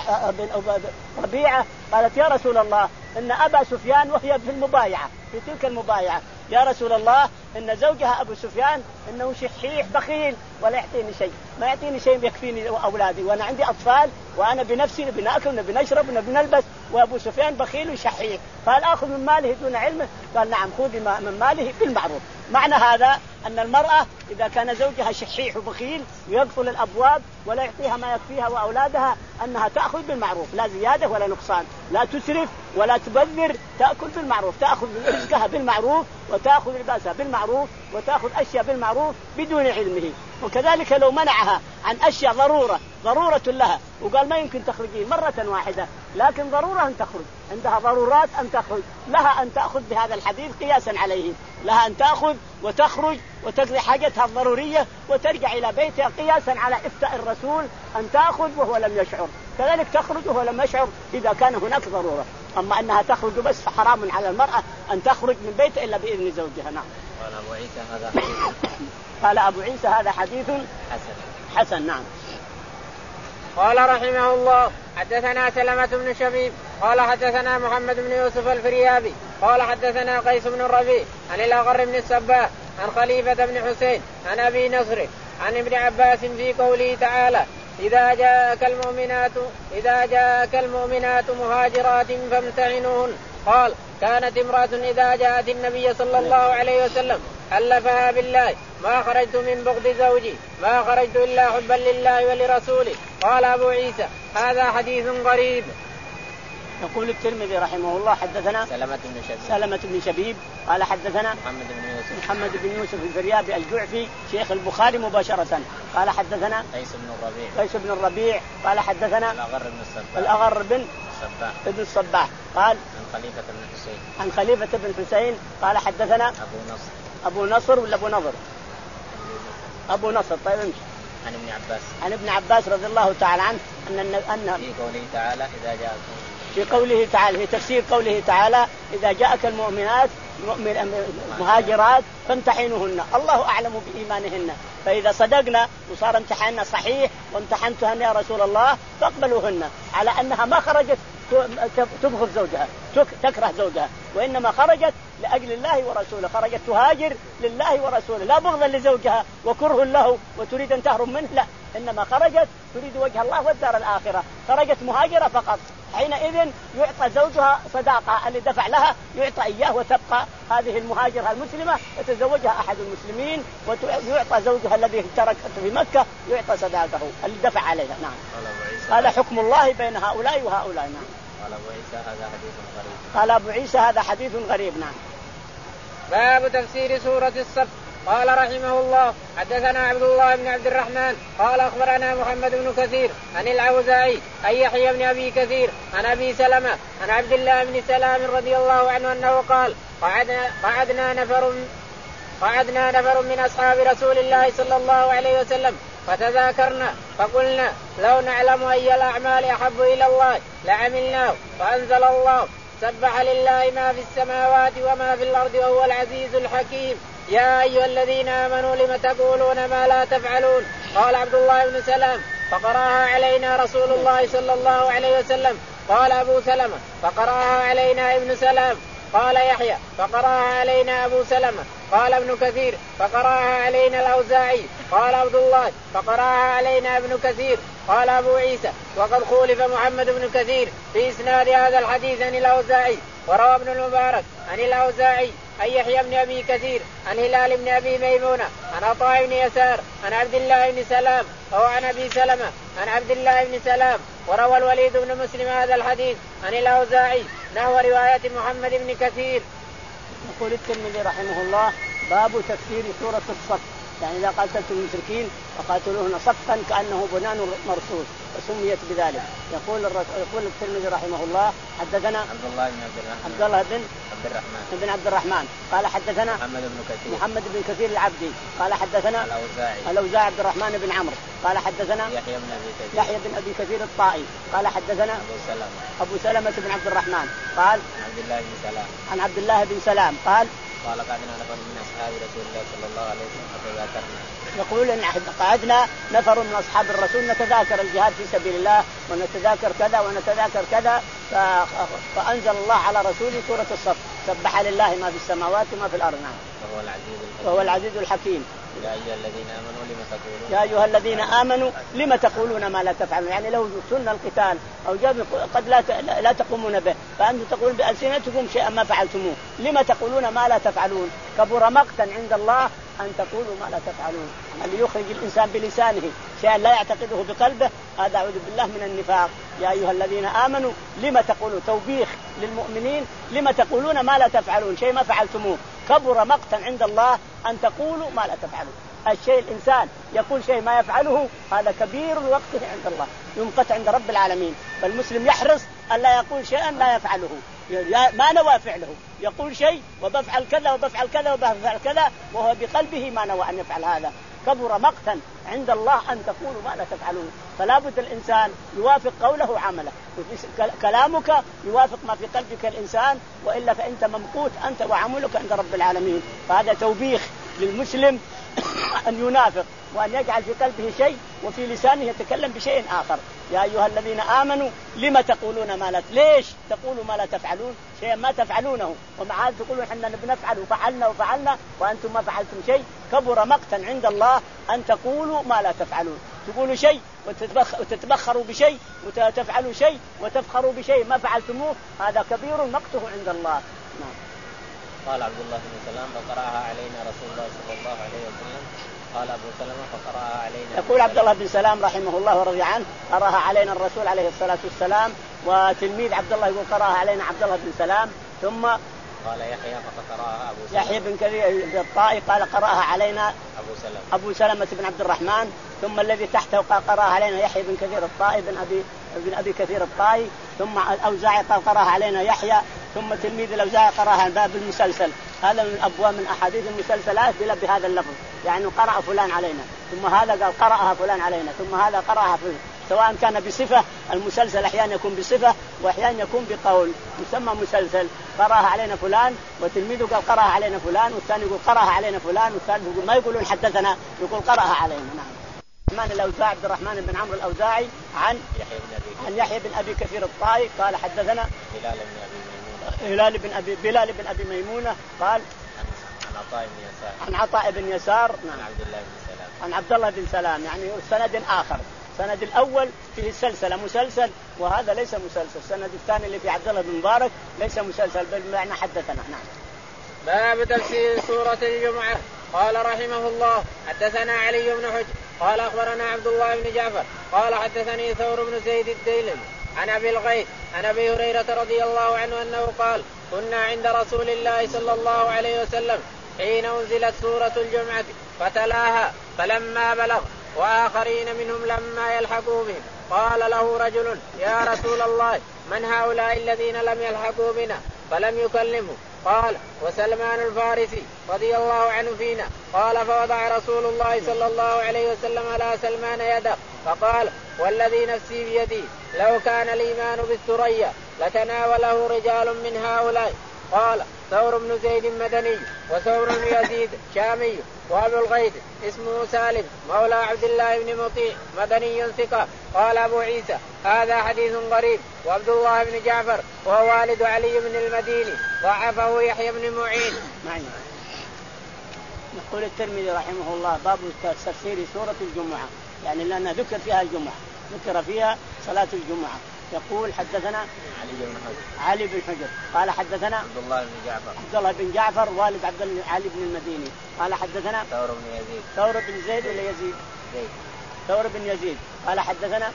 ربيعة قالت يا رسول الله إن أبا سفيان وهي في المبايعة في تلك المبايعة يا رسول الله إن زوجها أبو سفيان إنه شحيح بخيل ولا يعطيني شيء ما يعطيني شيء يكفيني وأولادي وأنا عندي أطفال وأنا بنفسي بنأكل وبنشرب وبنلبس وأبو سفيان بخيل وشحيح فهل آخذ من ماله دون علمه؟ قال نعم خذي من ماله بالمعروف. معنى هذا أن المرأة إذا كان زوجها شحيح وبخيل ويقفل الأبواب ولا يعطيها ما يكفيها وأولادها أنها تأخذ بالمعروف لا زيادة ولا نقصان لا تسرف ولا تبذر تأكل بالمعروف تأخذ رزقها بالمعروف وتأخذ لباسها بالمعروف وتأخذ أشياء بالمعروف بدون علمه. وكذلك لو منعها عن أشياء ضرورة ضرورة لها وقال ما يمكن تخرجين مرة واحدة لكن ضرورة أن تخرج عندها ضرورات أن تخرج لها أن تأخذ بهذا الحديث قياسا عليه لها أن تأخذ وتخرج وتقضي حاجتها الضرورية وترجع إلى بيتها، قياسا على إفتاء الرسول أن تأخذ وهو لم يشعر، كذلك تخرج وهو لم يشعر إذا كان هناك ضرورة. أما أنها تخرج بس فحرام على المرأة أن تخرج من بيتها إلا بإذن زوجها. نعم. قال أبو عيسى هذا حديث قال أبو عيسى هذا حديث حسن حسن. نعم. قال رحمه الله حدثنا سلمة بن شبيب قال حدثنا محمد بن يوسف الفريابي قال حدثنا قيس بن الربيع عن الأغر بن الصباح عن خليفة بن حسين عن أبي نصر عن ابن عباس في قوله تعالى إذا جاءك المؤمنات إذا جاءك المؤمنات مهاجرات فامتحنوهن. قال كانت امرأة إذا جاءت النبي صلى الله عليه وسلم حلفها بالله ما خرجت من بغض زوجي ما خرجت إلا حبا لله ولرسوله. قال أبو عيسى هذا حديث غريب. يقول الترمذي رحمه الله حدثنا سلمة بن شبيب سلمة بن شبيب قال حدثنا محمد بن يوسف محمد بن يوسف الفريابي الجعفي شيخ البخاري مباشرة قال حدثنا قيس بن الربيع قيس بن الربيع قال حدثنا الأغر بن الصباح الأغر بن الصباح ابن الصباح قال عن خليفة بن حسين عن خليفة بن حسين قال حدثنا أبو نصر أبو نصر ولا أبو نظر أبو نصر. طيب امشي. عن ابن عباس عن ابن عباس رضي الله تعالى عنه أن أن في قوله تعالى إذا جاءكم في قوله تعالى في تفسير قوله تعالى إذا جاءك المؤمنات مهاجرات فامتحنوهن الله أعلم بإيمانهن، فإذا صدقنا وصار امتحاننا صحيح وامتحنتهن يا رسول الله فاقبلوهن على أنها ما خرجت تبغض زوجها تكره زوجها، وإنما خرجت لأجل الله ورسوله، خرجت تهاجر لله ورسوله لا بغضا لزوجها وكره له وتريد أن تهرب منه، لا إنما خرجت تريد وجه الله والدار الآخرة، خرجت مهاجرة فقط. حينئذ يعطى زوجها صداقة اللي دفع لها يعطى إياه وتبقى هذه المهاجرة المسلمة يتزوجها أحد المسلمين ويعطى زوجها الذي ترك في مكة يعطى صداقه اللي دفع عليها. نعم. قال حكم الله بين هؤلاء وهؤلاء. نعم. قال أبو عيسى هذا حديث غريب. قال أبو عيسى هذا حديث غريب. نعم. باب تفسير سورة الصف. قال رحمه الله حدثنا عبد الله بن عبد الرحمن قال أخبرنا محمد بن كثير عن الأوزاعي عن يحيى بن أبي كثير عن أبي سلمة عن عبد الله بن سلام رضي الله عنه أنه قال قعدنا, قعدنا, نفر قعدنا نفر من أصحاب رسول الله صلى الله عليه وسلم فتذاكرنا فقلنا لو نعلم أي الأعمال أحب إلى الله لعملناه، فأنزل الله سبح لله ما في السماوات وما في الأرض وهو العزيز الحكيم يا أيها الذين آمنوا لم تقولون ما لا تفعلون. قال عبد الله بن سلام فقرأها علينا رسول الله صلى الله عليه وسلم. قال أبو سلمة فقرأها علينا ابن سلام. قال يحيى فقرأها علينا أبو سلمة. قال ابن كثير فقرأها علينا الأوزاعي. قال عبد الله فقرأها علينا ابن كثير. قال أبو عيسى وقد خولف محمد بن كثير في إسناد هذا الحديث عن الأوزاعي، وروى ابن المبارك عن الأوزاعي عن يحيى بن أبي كثير عن هلال بن أبي ميمونة عن عطاء بن يسار عن عبد الله بن سلام أو عن أبي سلمة عن عبد الله بن سلام. وروى الوليد بن مسلم هذا الحديث عن الأوزاعي نحو رواية محمد بن كثير. يقول الترمذي رحمه الله باب تفسير سورة الصف، يعني إذا قاتلتم المشركين فقاتلوهن صفا كأنه بنان مرصوص وسميت بذلك. يقول يقول الترمذي رحمه الله حدثنا عبد الله بن عبد الرحمن عبد الله بن عبد الرحمن بن عبد الرحمن قال حدثنا محمد بن كثير محمد بن كثير العبدي قال حدثنا الأوزاعي الأوزاعي عبد الرحمن بن عمرو قال حدثنا يحيى بن أبي كثير يحيى بن أبي كثير الطائي قال حدثنا أبو سلمة أبو سلمة بن عبد الرحمن قال عن عبد الله بن سلام عن عبد الله بن سلام قال قال قعدنا نفر من أصحاب رسول الله صلى الله عليه وسلم فتذاكرنا. يقول إن قعدنا نفر من أصحاب الرسول نتذاكر الجهاد في سبيل الله ونتذاكر كذا ونتذاكر كذا، فأنزل الله على رسوله سورة الصف سبح لله ما في السماوات وما في الأرض. نعم. وهو العزيز الحكيم. وهو العزيز الحكيم. يا أيها الذين آمنوا لم تقولون يا أيها الذين آمنوا لم تقولون ما لا تفعلون، يعني لو سن القتال أو جاب قد لا لا تقومون به فأنتم تقولون بألسنتكم شيئا ما فعلتموه، لم تقولون ما لا تفعلون، كبر مقتا عند الله أن تقولوا ما لا تفعلون. اللي يخرج الإنسان بلسانه شيئا لا يعتقده بقلبه هذا أعوذ بالله من النفاق. يا أيها الذين آمنوا لم تقولوا توبيخ للمؤمنين لم تقولون ما لا تفعلون، شيء ما فعلتموه كبر مقتا عند الله أن تقولوا ما لا تفعلون. الشيء الإنسان يقول شيء ما يفعله هذا كبير وقته عند الله يمقت عند رب العالمين، فالمسلم يحرص ألا يقول شيئا لا يفعله ما نوى فعله، يقول شيء وبفعل كذا وبفعل كذا وبفعل كذا وهو بقلبه ما نوى أن يفعل هذا. كبر مقتا عند الله أن تقولوا ما لا تفعلون. فلا بد الإنسان يوافق قوله عمله، كلامك يوافق ما في قلبك الإنسان، وإلا فأنت ممقوت أنت وعملك عند رب العالمين. فهذا توبيخ للمسلم أن ينافق وأن يجعل في قلبه شيء وفي لسانه يتكلم بشيء آخر. يا أيها الذين آمنوا لما تقولون ما لا، ليش تقولوا ما لا تفعلون شيئا ما تفعلونه، ومع هذا تقولوا إحنا بنفعل وفعلنا وفعلنا وأنتم ما فعلتم شيء. كبر مقتا عند الله أن تقولوا ما لا تفعلون، تقولوا شيء وتتبخروا بشيء وتفعلوا شيء وتفخروا بشيء ما فعلتموه، هذا كبير مقته عند الله. نعم. قال عبد الله بن سلام فقرأها علينا رسول الله صلى الله عليه وسلم. قال أبو سلمة فقرأها علينا. يقول عبد الله بن سلام رحمه الله ورضي عنه قرأها علينا الرسول عليه الصلاة والسلام، وتلميذ عبد الله يقول قرأها علينا عبد الله بن سلام. ثم قال يحيى فقرأها أبو سلمة. يحيى بن كثير الطائي قال قرأها علينا أبو سلمة أبو سلمة بن عبد الرحمن. ثم الذي تحته قال قرأها علينا يحيى بن كثير الطائي بن أبي بن أبي كثير الطائي. ثم الأوزاعي قال قرأها علينا يحيى. ثم تلميذ الأوزاعي قرأها باب المسلسل، هذا من أبواب من أحاديث المسلسلات بهذا اللفظ، يعني قرأ فلان علينا، ثم هذا قال قرأها فلان علينا، ثم هذا قرأها فلان، سواء كان بصفة. المسلسل أحيانا يكون بصفة وأحيانا يكون بقول، يسمى مسلسل. قرأها علينا فلان وتلميذه قال قرأها علينا فلان، والثاني يقول قرأها علينا فلان، والثالث يقول ما يقولون حدثنا، يقول قرأها علينا. نعم. الرحمن الأوزاعي عبد الرحمن بن عمرو الأوزاعي عن يحيى بن أبي عن يحيى بن أبي كثير الطائي قال حدثنا هلال بن أبي ميمونة هلال بن أبي بلال بن أبي ميمونة قال عن عطاء بن يسار عن عطاء بن يسار. عن عبد الله بن سلام عن عبد الله بن سلام، يعني سند آخر. سند الأول فيه السلسلة مسلسل، وهذا ليس مسلسل. السند الثاني اللي في عبد الله بن مبارك ليس مسلسل بل معنى حدثنا. نعم. باب تفسير سورة الجمعة. قال رحمه الله حدثنا علي بن حجر قال أخبرنا عبد الله بن جعفر قال حدثني ثور بن زيد الديلمي عن أبي الغيث عن أبي هريرة رضي الله عنه أنه قال كنا عند رسول الله صلى الله عليه وسلم حين أنزلت سورة الجمعة فتلاها فلما بلغ وآخرين منهم لما يلحقوا بهم قال له رجل يا رسول الله من هؤلاء الذين لم يلحقوا بنا؟ فلم يكلمه. قال وسلمان الفارسي رضي الله عنه فينا. قال فوضع رسول الله صلى الله عليه وسلم على سلمان يده فقال والذي نفسي بيدي لو كان الإيمان بالثريا لتناوله رجال من هؤلاء. قال ثور بن زيد مدني وثور بن يزيد شامي وابو الغيث اسمه سالم مولى عبد الله بن مطيع مدني ثقة. قال أبو عيسى هذا حديث غريب. وعبد الله بن جعفر وهو والد علي بن المديني ضعفه يحيى بن معين. معين. يقول الترمذي رحمه الله باب تفسير سورة الجمعة، يعني لأن ذكر فيها الجمعة، ذكر فيها صلاة الجمعة. يقول حدثنا علي بن حجر علي بن حجر قال حدثنا عبد الله بن جعفر عبد الله بن جعفر والد عبد علي بن المديني قال حدثنا ثور بن يزيد ثور بن زيد ولا يزيد؟ زيد ثور بن يزيد قال حدثنا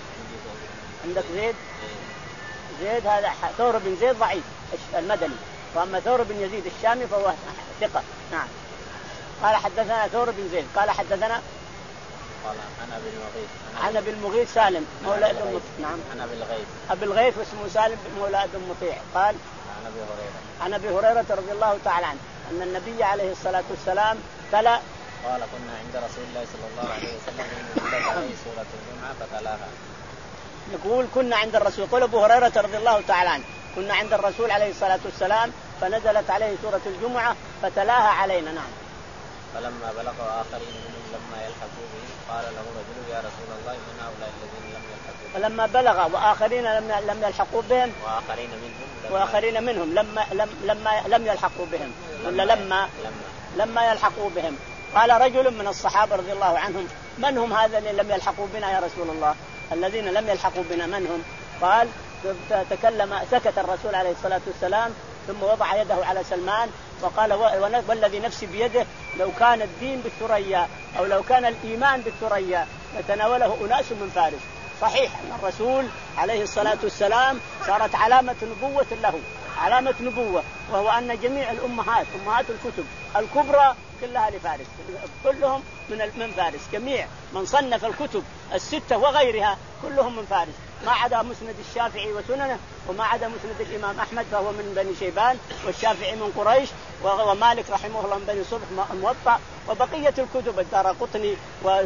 عندك زيد زيد هذا ثور بن زيد ضعيف المدني، واما ثور بن يزيد الشامي فهو ثقة. نعم. قال حدثنا ثور بن زيد قال حدثنا قال أنا بالمغيث أنا بالمغيث سالم مولى ابن مطيع. نعم. أنا بالغيث أبي الغيث واسمه سالم مولى ابن مطيع. قال عن أبي هريرة عن أبي هريرة رضي الله تعالى عنه أن النبي عليه الصلاة والسلام تلا قال كنا عند رسول الله صلى الله عليه وسلم نزلت عليه سورة الجمعة فتلاها. يقول كنا عند الرسول، يقول أبو هريرة رضي الله تعالى عنه كنا عند الرسول عليه الصلاة والسلام فنزلت عليه سورة الجمعة فتلاها علينا. نعم. فلما بلغ آخرين منهم لما يلحقوا به قال له رجل يا رسول الله من هؤلاء الذين لم يلحقوا بهم؟ فلما بلغ وآخرين لم لم يلحقوا بهم وآخرين منهم لما وآخرين منهم لما لم لما لم يلحقوا بهم ولا لما لما, لما يلحقوا بهم قال رجل من الصحابة رضي الله عنهم من هم هذا اللي لم يلحقوا بنا يا رسول الله؟ الذين لم يلحقوا بنا من هم؟ قال تكلم سكت الرسول عليه الصلاة والسلام ثم وضع يده على سلمان وقال والذي نفسي بيده لو كان الدين بالثريا أو لو كان الإيمان بالثريا لتناوله أناس من فارس. صحيح أن الرسول عليه الصلاة والسلام صارت علامة نبوة له، علامة نبوة، وهو أن جميع الأمهات أمهات الكتب الكبرى كلها لفارس، كلهم من من فارس، جميع من صنف الكتب الستة وغيرها كلهم من فارس، ما عدا مسند الشافعي وسننه، وما عدا مسند الإمام أحمد فهو من بني شيبان، والشافعي من قريش، ومالك رحمه الله من بني صبح الموطأ، وبقية الكتب الدارقطني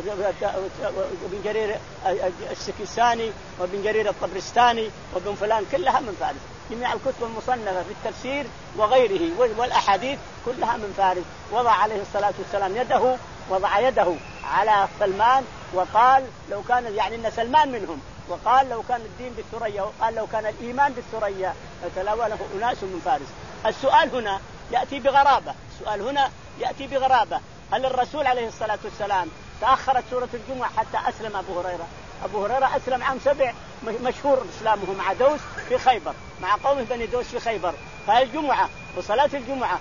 وابن جرير السكساني وابن جرير الطبرستاني وابن فلان كلها من فارس. جميع الكتب المصنفة في التفسير وغيره والأحاديث كلها من فارس. وضع عليه الصلاة والسلام يده وضع يده على سلمان وقال لو كان يعني إن سلمان منهم، وقال لو كان الدين بالثريا، وقال لو كان الإيمان بالثريا لتناوله أناس من فارس. السؤال هنا يأتي بغرابة، السؤال هنا يأتي بغرابة. هل الرسول عليه الصلاة والسلام تأخرت سورة الجمعة حتى أسلم أبو هريرة؟ أبو هريرة أسلم عام سبع، مشهور إسلامه مع دوس في خيبر، مع قوم بني دوس في خيبر. فهي الجمعة وصلاة الجمعة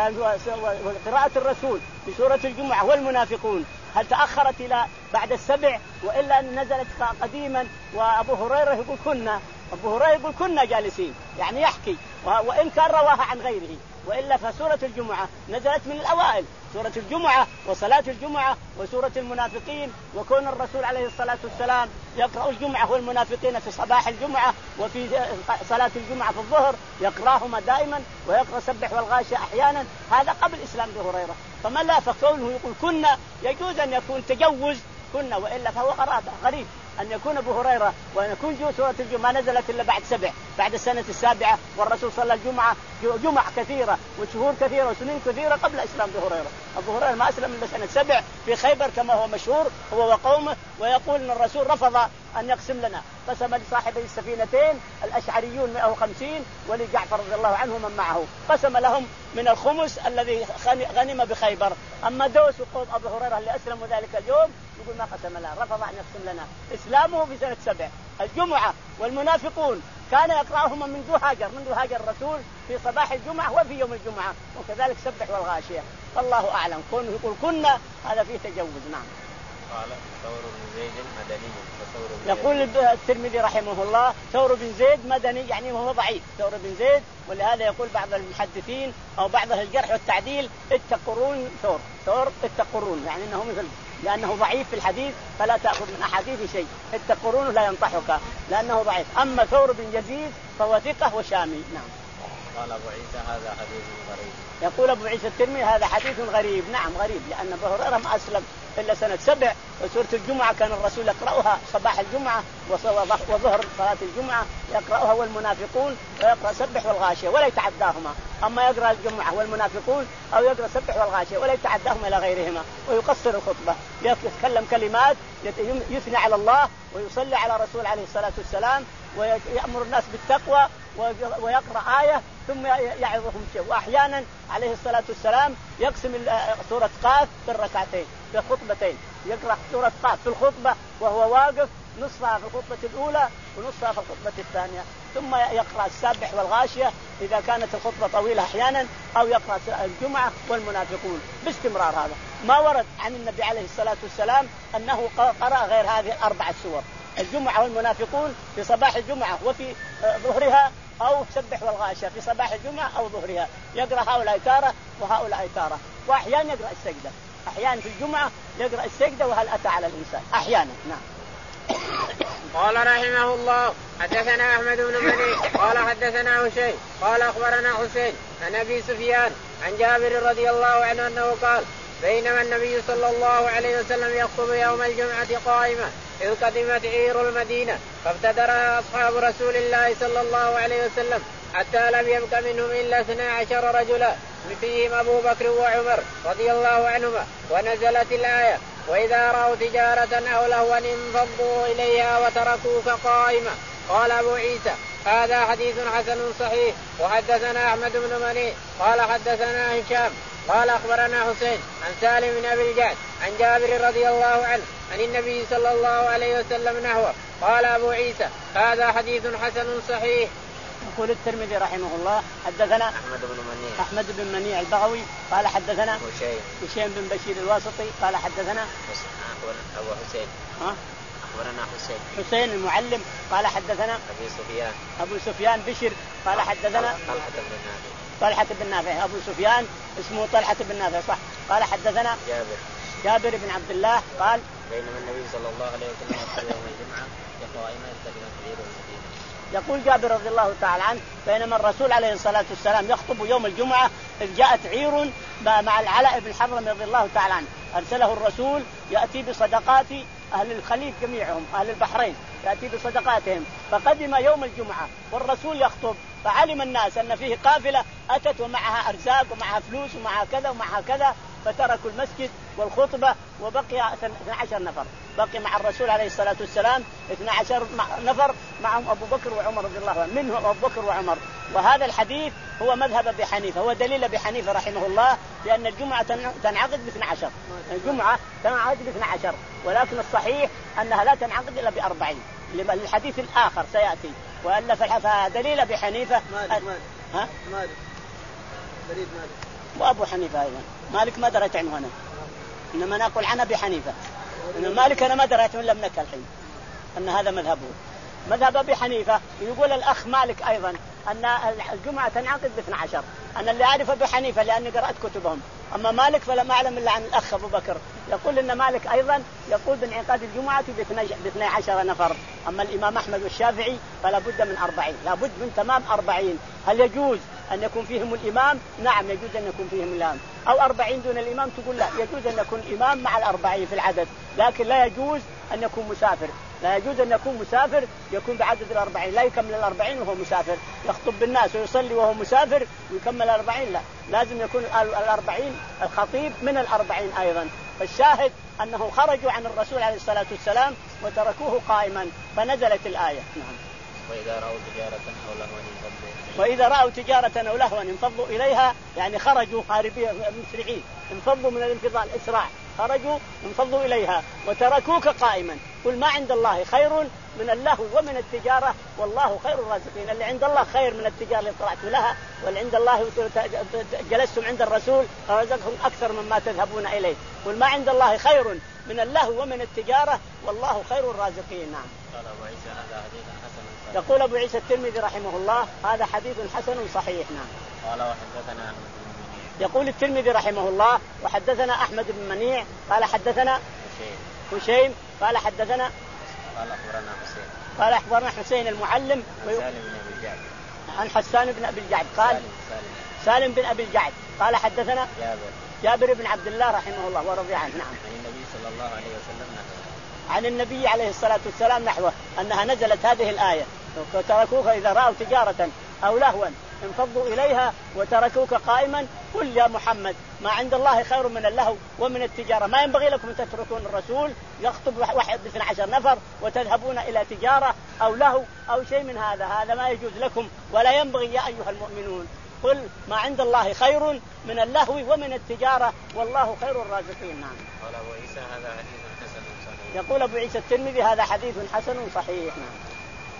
وقراءة الرسول بسورة الجمعة والمنافقون هل تأخرت إلى بعد السبع، وإلا أن نزلت قديما؟ وأبو هريرة يقول كنا أبو هريرة يقول كنا جالسين، يعني يحكي، وإن كان رواها عن غيره، وإلا فسورة الجمعة نزلت من الأوائل، سورة الجمعة وصلاة الجمعة وسورة المنافقين. وكون الرسول عليه الصلاة والسلام يقرأ الجمعة والمنافقين في صباح الجمعة وفي صلاة الجمعة في الظهر يقرأهما دائما، ويقرأ سبح والغاشية أحيانا، هذا قبل إسلام أبو هريرة. فما لا فكونه يقول كنا يجوز أن يكون تجوز كنا، وإلا فهو غرابة غريب أن يكون أبو هريرة وأن يكون جو سورة الجمعة نزلت إلا بعد سبع، بعد السنة السابعة، والرسول صلى الجمعة جمع كثيرة وشهور كثيرة وسنين كثيرة قبل إسلام أبو هريرة. أبو هريرة ما أسلم إلا سنة سبع في خيبر كما هو مشهور هو وقومه. ويقول أن الرسول رفض أن يقسم لنا، قسم لصاحبي السفينتين الأشعريون مئة وخمسين ولجعفر رضي الله عنه من معه، قسم لهم من الخمس الذي غنم بخيبر. أما دوس وقوم أبو هريرة اللي أسلموا ذلك اليوم يقول ما قسم لنا، رفض أن يقسم لنا. إسلامه في سنة سبع. الجمعة والمنافقون كان يقرأهما منذ هاجر منذ هاجر الرسول في صباح الجمعة وفي يوم الجمعة، وكذلك سبح والغاشية. والله أعلم. كونه يقول كنا هذا فيه تجوز. نعم. قال ثور بن زيد مدني وثور بن يقول الترمذي رحمه الله ثور بن زيد مدني، يعني هو ضعيف ثور بن زيد، ولهذا يقول بعض المحدثين أو بعض الجرح والتعديل اتقرون ثور ثور اتقرون، يعني أنه مثل لأنه ضعيف في الحديث فلا تأخذ من أحاديث شيء، اتقرون لا ينطحك لأنه ضعيف. أما ثور بن يزيد فهو ثقة وشامي. نعم. قال أبو عيسى هذا حديث غريب. يقول أبو عيسى الترمذي هذا حديث غريب. نعم غريب، لأن أبو هريرة ما أسلم إلا سنة سبع، وسورة الجمعة كان الرسول يقرأها صباح الجمعة وظهر صلاة الجمعة يقرأها والمنافقون، ويقرأ سبح والغاشية ولا يتعداهما. أما يقرأ الجمعة والمنافقون أو يقرأ سبح والغاشية ولا يتعداهما إلى غيرهما، ويقصر الخطبة، يتكلم كلمات يثني على الله ويصلي على رسول عليه الصلاة والسلام ويأمر الناس بالتقوى ويقرأ آية ثم يعظهم شيء. وأحيانا عليه الصلاة والسلام يقسم سورة قاف في الركعتين في خطبتين، يقرأ سورة قاف في الخطبة وهو واقف نصفها في الخطبة الأولى ونصفها في الخطبة الثانية، ثم يقرأ السابح والغاشية إذا كانت الخطبة طويلة أحيانا، أو يقرأ الجمعة والمنافقون باستمرار. هذا ما ورد عن النبي عليه الصلاة والسلام أنه قرأ غير هذه الأربع سور، الجمعة والمنافقون في صباح الجمعة وفي ظهرها، أو سبح والغاشية في صباح الجمعة أو ظهرها، يقرأ هؤلاء تارة وهؤلاء تارة، وأحيانا يقرأ السجدة، أحيانا في الجمعة يقرأ السجدة وهل أتى على الإنسان أحيانا. نعم. قال رحمه الله حدثنا أحمد بن مني قال حدثنا هشيم قال أخبرنا حسين عن أبي سفيان عن جابر رضي الله عنه أنه قال بينما النبي صلى الله عليه وسلم يخطب يوم الجمعة قائمة إذ قدمت عير المدينة فابتدرها أصحاب رسول الله صلى الله عليه وسلم حتى لم يبق منهم إلا اثنا عشر رجلا فيهم أبو بكر وعمر رضي الله عنهما، ونزلت الآية وإذا رأوا تجارة أو لهوا انفضوا إليها وتركوك قائمة. قال أبو عيسى هذا حديث حسن صحيح. وحدثنا أحمد بن مني قال حدثنا هشام قال أخبرنا حسين عن سالم بن أبي الجعد عن جابر رضي الله عنه عن النبي صلى الله عليه وسلم نحوه. قال أبو عيسى هذا حديث حسن صحيح. يقول الترمذي رحمه الله حدثنا أحمد بن منيع أحمد بن منيع البغوي قال حدثنا هشيم هشيم بن بشير الواسطي قال حدثنا أبو حسين ها أخبرنا حسين حسين المعلم قال حدثنا أبي سفيان أبو سفيان بشر قال حدثنا طلحة بن نافع طلحة بن نافع أبو سفيان اسمه طلحة بن نافع صح. قال حدثنا جابر جابر بن عبد الله قال بينما النبي صلى الله عليه وسلم يخطب يوم الجمعة قائما كلمة عير المدينة. يقول جابر رضي الله تعالى عنه بينما الرسول عليه الصلاة والسلام يخطب يوم الجمعة إذ جاءت عير مع العلاء بن حضرم رضي الله تعالى عنه، أرسله الرسول يأتي بصدقات أهل الخليج جميعهم أهل البحرين، يأتي بصدقاتهم. فقدم يوم الجمعة والرسول يخطب، فعلم الناس أن فيه قافلة أتت ومعها أرزاق ومعها فلوس ومعها كذا ومعها كذا، فتركوا المسجد والخطبة وبقي اثني عشر نفر، بقي مع الرسول عليه الصلاة والسلام اثني عشر نفر معهم أبو بكر وعمر رضي الله عنه، منهم أبو بكر وعمر. وهذا الحديث هو مذهب أبي حنيفة، هو دليل أبي حنيفة رحمه الله، لأن الجمعة تنعقد باثنى عشر، الجمعة تنعقد باثنى عشر، ولكن الصحيح أنها لا تنعقد إلا بأربعين للحديث الآخر سيأتي. وألا فدليل أبي حنيفة مالك مالك ها مالك دليل مالك وأبو حنيفة أيضا. مالك ما دريت عنه أنا، إنما نقول عن أبي حنيفة. إن مالك أنا ما دريت من لم نك الحين أن هذا مذهبه. مذهب أبي حنيفة يقول الأخ مالك أيضا أن الجمعة تنعقد باثنى عشر. أنا اللي أعرف أبي حنيفة لأني قرأت كتبهم، أما مالك فلا أعلم إلا عن الأخ أبو بكر، يقول إن مالك أيضا يقول بانعقاد الجمعة باثني عشر نفر. أما الإمام أحمد والشافعي فلا بد من أربعين، لا بد من تمام أربعين. هل يجوز أن يكون فيهم الإمام؟ نعم يجوز أن يكون فيهم الإمام. أو أربعين دون الإمام؟ تقول لا، يجوز أن يكون الإمام مع الأربعين في العدد، لكن لا يجوز أن يكون مسافر، لا يجوز أن يكون مسافر يكون بعدد الأربعين، لا يكمل الأربعين وهو مسافر، يخطب بالناس ويصلي وهو مسافر ويكمل الأربعين، لا، لازم يكون الأربعين الخطيب من الأربعين أيضا. فالشاهد أنه خرجوا عن الرسول عليه الصلاة والسلام وتركوه قائما، فنزلت الآية. نعم. وإذا رأوا تجارة أو لهوا انفضوا وإذا رأوا تجارة أو لهوا انفضوا إليها، يعني خرجوا هاربين مسرعين، انفضوا من الانفضال إسراع، خرجوا انفضوا إليها وتركوك قائما. قل ما عند الله خير من اللهو ومن التجارة والله خير الرازقين. اللي عند الله خير من التجارة اللي طلعتوا لها، واللي عند الله جلستم عند الرسول رزقهم أكثر مما تذهبون إليه. قل ما عند الله خير من اللهو ومن التجارة والله خير الرازقين. نعم. قال أبو عيسى هذا حديث حسن صحيح. يقول أبو عيسى الترمذي رحمه الله هذا حديث حسن صحيح. نعم. قال وحدثنا أحمد بن منيع. يقول الترمذي رحمه الله وحدثنا أحمد بن منيع قال حدثنا هشيم قال حدثنا قال أخبرنا حسين قال أخبرنا حسين المعلم سالم بن أبي الجعد عن حسان بن أبي الجعد قال سالم, سالم. سالم بن أبي الجعد قال حدثنا جابر جابر بن عبد الله رحمه الله ورضي عنه. نعم. عن النبي صلى الله عليه وسلم نحوه. عن النبي عليه الصلاة والسلام نحوه أنها نزلت هذه الآية وتركوك إذا رأوا تجارة أو لهوا انفضوا إليها وتركوك قائما. قل يا محمد ما عند الله خير من اللهو ومن التجارة، ما ينبغي لكم أن تتركون الرسول يخطب واحد باثنى عشر نفر وتذهبون إلى تجارة أو لهو أو شيء من هذا، هذا ما يجوز لكم ولا ينبغي يا أيها المؤمنون. قل ما عند الله خير من اللهو ومن التجارة والله خير الرازقين. نعم. قال أبو عيسى هذا حديث حسن صحيح. يقول أبو عيسى الترمذي هذا حديث حسن صحيح. نعم.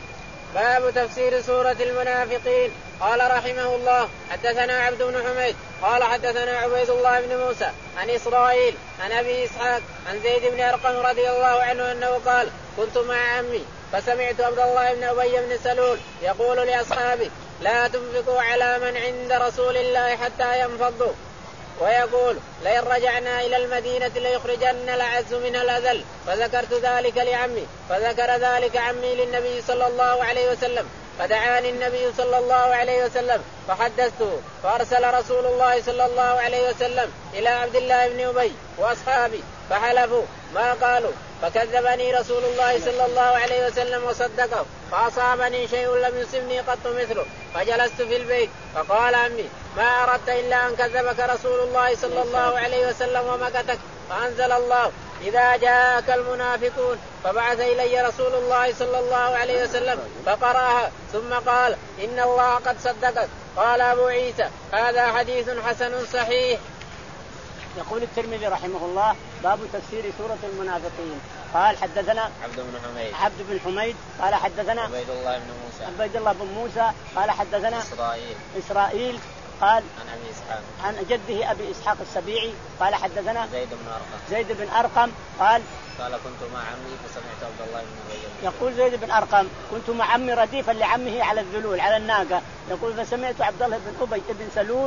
باب تفسير سورة المنافقين. قال رحمه الله حدثنا عبد بن حميد قال حدثنا عبيد الله بن موسى عن إسرائيل عن أبي إسحاق عن زيد بن أرقم رضي الله عنه أنه قال كنت مع عمي فسمعت عبد الله بن أبي بن سلول يقول لأصحابه لا تنفقوا على من عند رسول الله حتى ينفضوا، ويقول لئن رجعنا إلى المدينة ليخرجن الأعز منها الأذل، فذكرت ذلك لعمي فذكر ذلك عمي للنبي صلى الله عليه وسلم، فدعاني النبي صلى الله عليه وسلم فحدثته، فأرسل رسول الله صلى الله عليه وسلم إلى عبد الله بن أبي وأصحابه فحلفوا ما قالوا، فكذبني رسول الله صلى الله عليه وسلم وصدقه، فأصابني شيء لم يصبني قط مثله، فجلست في البيت فقال عمي ما أردت إلا أن كذبك رسول الله صلى الله عليه وسلم ومكتك، فأنزل الله إذا جاءك المنافقون، فبعث إلي رسول الله صلى الله عليه وسلم فقرأها ثم قال إن الله قد صدقك. قال أبو عيسى هذا حديث حسن صحيح. يقول الترمذي رحمه الله باب تفسير سورة المنافقين. قال حدثنا عبد بن حميد عبد بن حميد قال حدثنا عبيد الله بن موسى عبيد الله بن موسى قال حدثنا إسرائيل إسرائيل قال عن أبي إسحاق عن جده أبي إسحاق السبيعي قال حدثنا زيد بن أرقم زيد بن أرقم قال قال كنت مع عمي فسمعت عبد الله بن أبي. يقول زيد بن أرقم كنت مع عمي رديفا لعمه على الذلول على الناقة، يقول فسمعت عبد الله بن أبي بن سلول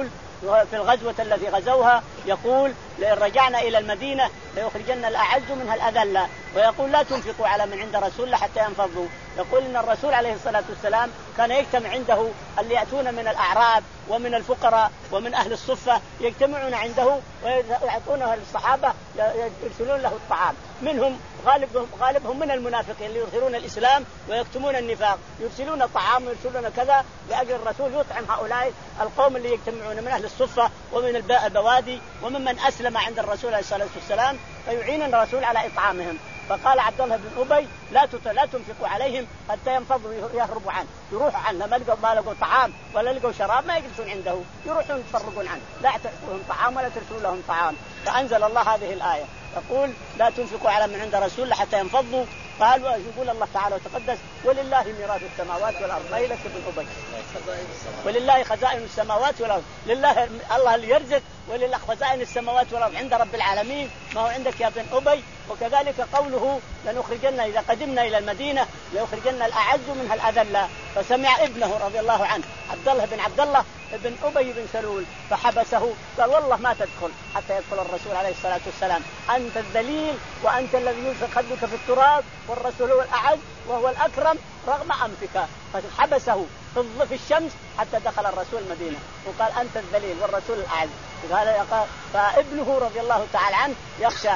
في الغزوة التي غزوها يقول لئن رجعنا إلى المدينة ليخرجن الأعز منها الأذل، ويقول لا تنفقوا على من عند رسول الله حتى ينفضوا. يقول إن الرسول عليه الصلاة والسلام كان يجتمع عنده اللي يأتون من الأعراب ومن الفقراء ومن أهل الصفة، يجتمعون عنده ويعطونه للصحابة يرسلون له الطعام. منهم غالبهم, غالبهم من المنافقين اللي يظهرون الإسلام ويكتمون النفاق، يرسلون طعام ويرسلون كذا لأجل الرسول يطعم هؤلاء القوم اللي يجتمعون من أهل الصفة ومن البوادي وممن أسلم عند الرسول عليه الصلاة والسلام، فيعين الرسول على إطعامهم. فقال عبد الله بن أبي لا لا تنفقوا عليهم حتى ينفضوا يهربوا عنه، يروحوا عنه، ما لقوا ما لقوا طعام ولا لقوا شراب ما يجلسون عنده، يروحون يتفرقون عنه، لا تعطوهم طعام ولا ترسلوا لهم طعام. فأنزل الله هذه الآية يقول لا تنفقوا على من عند رسول حتى ينفضوا. قال يقول الله تعالى وتقدس ولله ميراث السماوات والأرض، أي لك ابن أبي، ولله خزائن السماوات والأرض، لله الله اللي يرزق، ولله خزائن السماوات والأرض عند رب العالمين، ما هو عندك يا ابن أبي. وكذلك قوله لنخرجن إذا قدمنا إلى المدينة ليخرجن الأعز منها الأذل. فسمع ابنه رضي الله عنه عبد الله بن عبد الله ابن أبي بن سلول فحبسه، قال والله ما تدخل حتى يدخل الرسول عليه الصلاة والسلام، أنت الذليل وأنت الذي يلصق خدك في التراب، والرسول هو الأعز وهو الأكرم رغم أنفك. فحبسه في الشمس حتى دخل الرسول المدينة، وقال أنت الذليل والرسول الأعز. قال فابنه رضي الله تعالى عنه يخشى.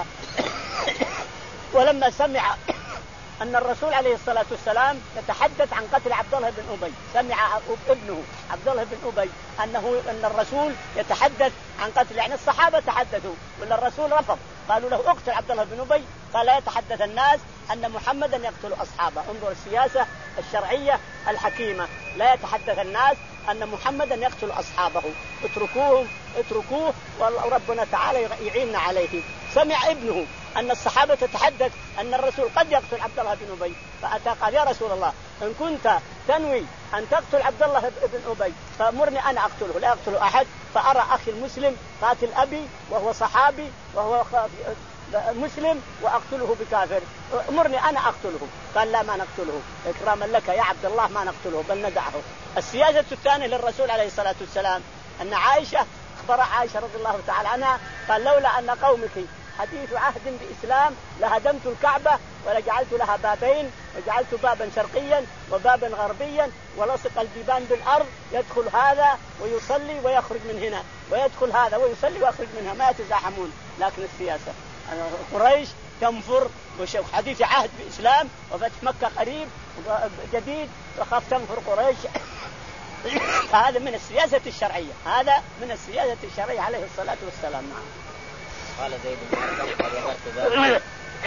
ولما سمع أن الرسول عليه الصلاة والسلام يتحدث عن قتل عبد الله بن أبي، سمع ابنه عبد الله بن أبي أنه أن الرسول يتحدث عن قتل، يعني الصحابة تحدثوا ولا الرسول رفض، قالوا له اقتل عبد الله بن أبي، قال لا يتحدث الناس أن محمدا يقتل أصحابه. انظر السياسة الشرعية الحكيمة، لا يتحدث الناس أن محمدا يقتل أصحابه، اتركوهم اتركوه وربنا تعالى يعيننا عليه. سمع ابنه أن الصحابة تتحدث أن الرسول قد يقتل عبد الله بن أبي، فأتى قال يا رسول الله إن كنت تنوي أن تقتل عبد الله بن أبي فأمرني أنا أقتله، لا يقتل أحد، فأرى أخي المسلم قاتل أبي وهو صحابي وهو مسلم وأقتله بكافر، أمرني أنا أقتله. قال لا ما نقتله إكراما لك يا عبد الله، ما نقتله بل ندعه. السياسة الثانية للرسول عليه الصلاة والسلام أن عائشة أخبر عائشة رضي الله تعالى عنها قال لولا أن قومك حديث عهد بإسلام لهدمت الكعبة ولجعلت لها بابين، وجعلت بابا شرقيا وبابا غربيا ولصق الجبان بالأرض، يدخل هذا ويصلي ويخرج من هنا ويدخل هذا ويصلي ويخرج منها ما يتزاحمون. لكن السياسة قريش تنفر وحديث عهد بإسلام وفتح مكة قريب جديد وخاف تنفر قريش. هذا من السياسة الشرعية، هذا من السياسة الشرعية عليه الصلاة والسلام. نعم. قال زيد بن أرقم فذكرت ذلك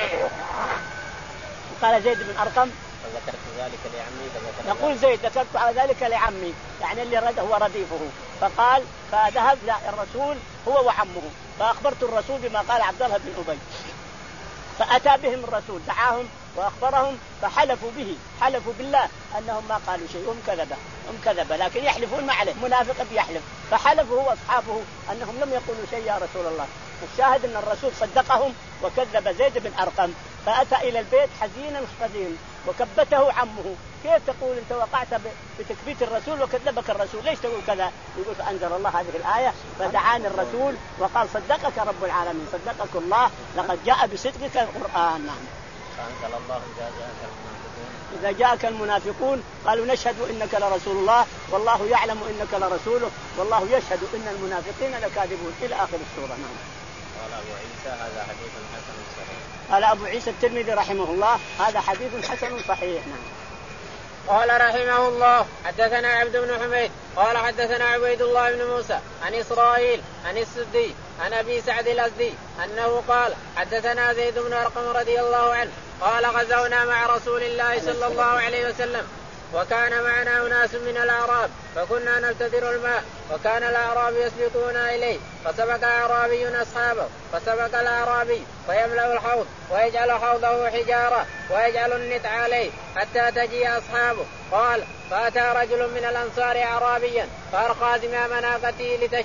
قال زيد بن أرقم فذكرت ذلك لعمي فذكرت يقول زيد ذكرت على ذلك لعمي، يعني اللي رد هو رديفه. فقال فذهب لا الرسول هو وعمه فأخبرت الرسول بما قال عبد الله بن أبي، فأتى بهم الرسول دعاهم وأخبرهم فحلفوا به، حلفوا بالله أنهم ما قالوا شيء، هم كذبة هم كذبة لكن يحلفون ما عليه، منافق بيحلف. فحلفوا هو أصحابه أنهم لم يقولوا شيء يا رسول الله. الشاهد أن الرسول صدقهم وكذب زيد بن أرقم. فأتى إلى البيت حزينا حزين وكبته عمه، كيف تقول أنت وقعت بتكبيت الرسول وكذبك الرسول، ليش تقول كذا؟ يقول فأنزل الله هذه الآية فدعاني الرسول وقال صدقك رب العالمين، صدقك الله لقد جاء بصدقك القرآن. نعم. فأنزل الله إذا جاءك المنافقون إذا جاءك المنافقون قالوا نشهد إنك لرسول الله والله يعلم إنك لرسوله والله يشهد إن المنافقين لكاذبون إلى آخر السورة. نعم. قال أبو عيسى هذا حديث حسن صحيح. قال أبو عيسى الترمذي رحمه الله هذا حديث حسن صحيح. نعم. قال رحمه الله حدثنا عبد بن حميد قال حدثنا عبيد الله بن موسى عن إسرائيل عن السدي عن أبي سعد الأزدي أنه قال حدثنا زيد بن أرقم رضي الله عنه قال غزونا مع رسول الله صلى الله عليه وسلم وكان معنا أناس من الأعراب فكنا نبتدر الماء وكان الأعراب يسبقونا إليه فسبق أعرابي أصحابه فسبق الأعرابي فيملأ الحوض ويجعل حوضه حجارة ويجعل النت عليه حتى تجي أصحابه. قال فأتى رجل من الأنصار أعرابيا فأرقى زمام ناقته لتشرب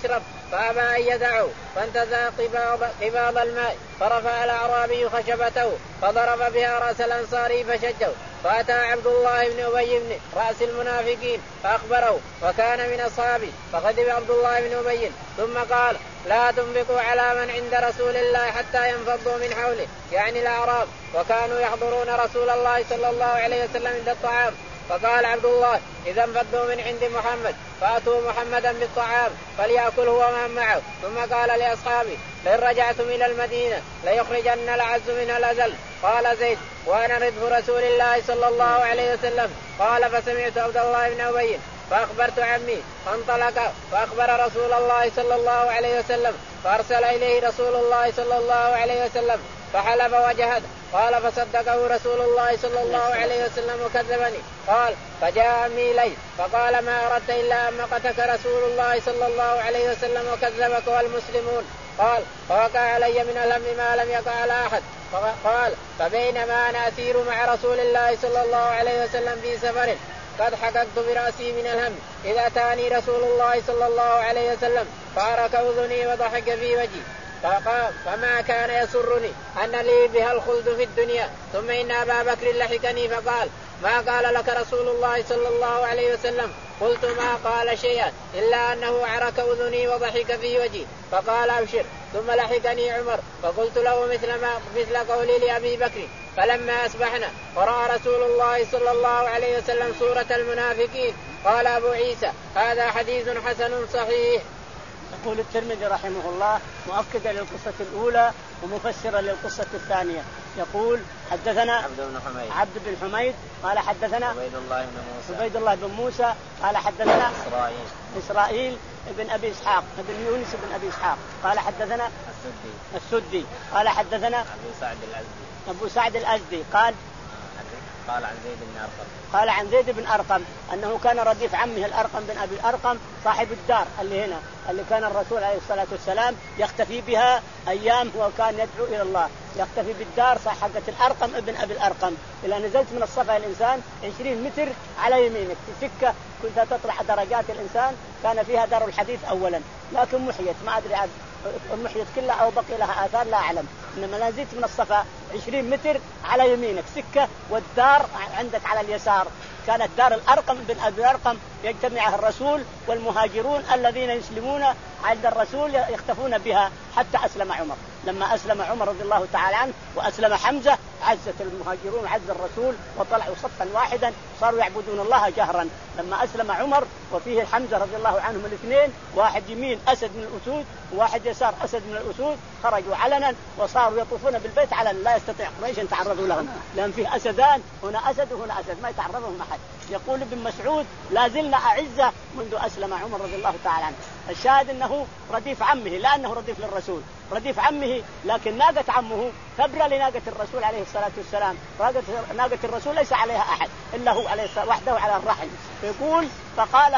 فأبى أن يدعوا فانتزع قباض الماء فرفع الأعرابي خشبته فضرب بها رأس الأنصاري فشجه. فأتى عبد الله بن أبي بن رأس المنافقين فأخبره وكان من أصحابه فغضب عبد الله بن أبي ثم قال لا تنفقوا على من عند رسول الله حتى ينفضوا من حوله يعني الأعراب وكانوا يحضرون رسول الله صلى الله عليه وسلم عند الطعام. فقال عبد الله إذا انفضوا من عند محمد فأتوا محمدا بالطعام فليأكل هو ومن معه. ثم قال لأصحابه لئن رجعتم إلى المدينة ليخرجن الأعز من الأذل. قال زيد وأنا ردف رسول الله صلى الله عليه وسلم. قال فسمعت عبد الله بن أبي فأخبرت عمي فانطلق فأخبر رسول الله صلى الله عليه وسلم فأرسل إليه رسول الله صلى الله عليه وسلم فحلف وجهد. قال فصدقه رسول الله صلى الله عليه وسلم وكذبني. قال فجاء عمي إليه فقال ما أردت إلا أن مقتك رسول الله صلى الله عليه وسلم وكذبك والمسلمون. قال فوقع علي من الهم ما لم يقع على أحد. قال فبينما أنا أسير مع رسول الله صلى الله عليه وسلم في سفر قد حققت برأسي من الهم إذا أتاني رسول الله صلى الله عليه وسلم فأرك أذني وضحك في وجهي فقال فما كان يسرني أن لي بها الخلد في الدنيا. ثم إن أبا بكر لحقني فقال ما قال لك رسول الله صلى الله عليه وسلم؟ قلت ما قال شيئا إلا أنه عرك أذني وضحك في وجهي. فقال أبشر. ثم لحقني عمر فقلت له مثل, ما مثل قولي لأبي بكر. فلما أصبحنا ورأى رسول الله صلى الله عليه وسلم سورة المنافقين. قال أبو عيسى هذا حديث حسن صحيح. يقول الترمذي رحمه الله مؤكدا للقصة الأولى ومفسرا للقصة الثانية. يقول حدثنا عبد بن حميد عبد بن حميد قال حدثنا عبيد الله بن موسى عبيد الله بن موسى قال حدثنا إسرائيل إسرائيل بن أبي إسحاق بن يونس بن أبي إسحاق قال حدثنا السدي السدي قال حدثنا أبو سعد الأزدي أبو سعد الأزدي قال قال عن زيد بن أرقم قال عن زيد بن أرقم أنه كان رديف عمه الأرقم بن أبي الأرقم صاحب الدار اللي هنا اللي كان الرسول عليه الصلاة والسلام يختفي بها أيام هو كان يدعو إلى الله يختفي بالدار حقة الأرقم ابن أبي الأرقم. إذا نزلت من الصفا الإنسان عشرين متر على يمينك في سكة كنت تطلع درجات الإنسان كان فيها دار الحديث أولا لكن محيت ما أدري عاد محيت كلها أو بقي لها آثار لا أعلم. إنما نزلت من الصفا عشرين متر على يمينك سكة والدار عندك على اليسار كانت دار الأرقم بن أبي الأرقم يجتمعها الرسول والمهاجرون الذين يسلمون عند الرسول يختفون بها حتى أسلم عمر. لما أسلم عمر رضي الله تعالى عنه وأسلم حمزة عزت المهاجرون عز الرسول وطلعوا صفا واحدا صاروا يعبدون الله جهرا. لما أسلم عمر وفيه حمزة رضي الله عنهم الاثنين واحد يمين أسد من الأسود وواحد يسار أسد من الأسود خرجوا علنا وصاروا يطوفون بالبيت علنا لا يستطيع قريش أن تعرضوا لهم لأن فيه أسدان هنا أسد وهنا أسد ما يتعرضهم أحد. يقول ابن مسعود لا زلنا أعزة منذ أسلم عمر رضي الله تعالى عنه. الشاهد أنه رديف عمه لأنه رديف للرسول رديف عمه لكن ناقة عمه تبرى لناقة الرسول عليه الصلاة والسلام. ناقة الرسول ليس عليها أحد إلا هو عليه الصلاة وحده على الرحل. يقول فقال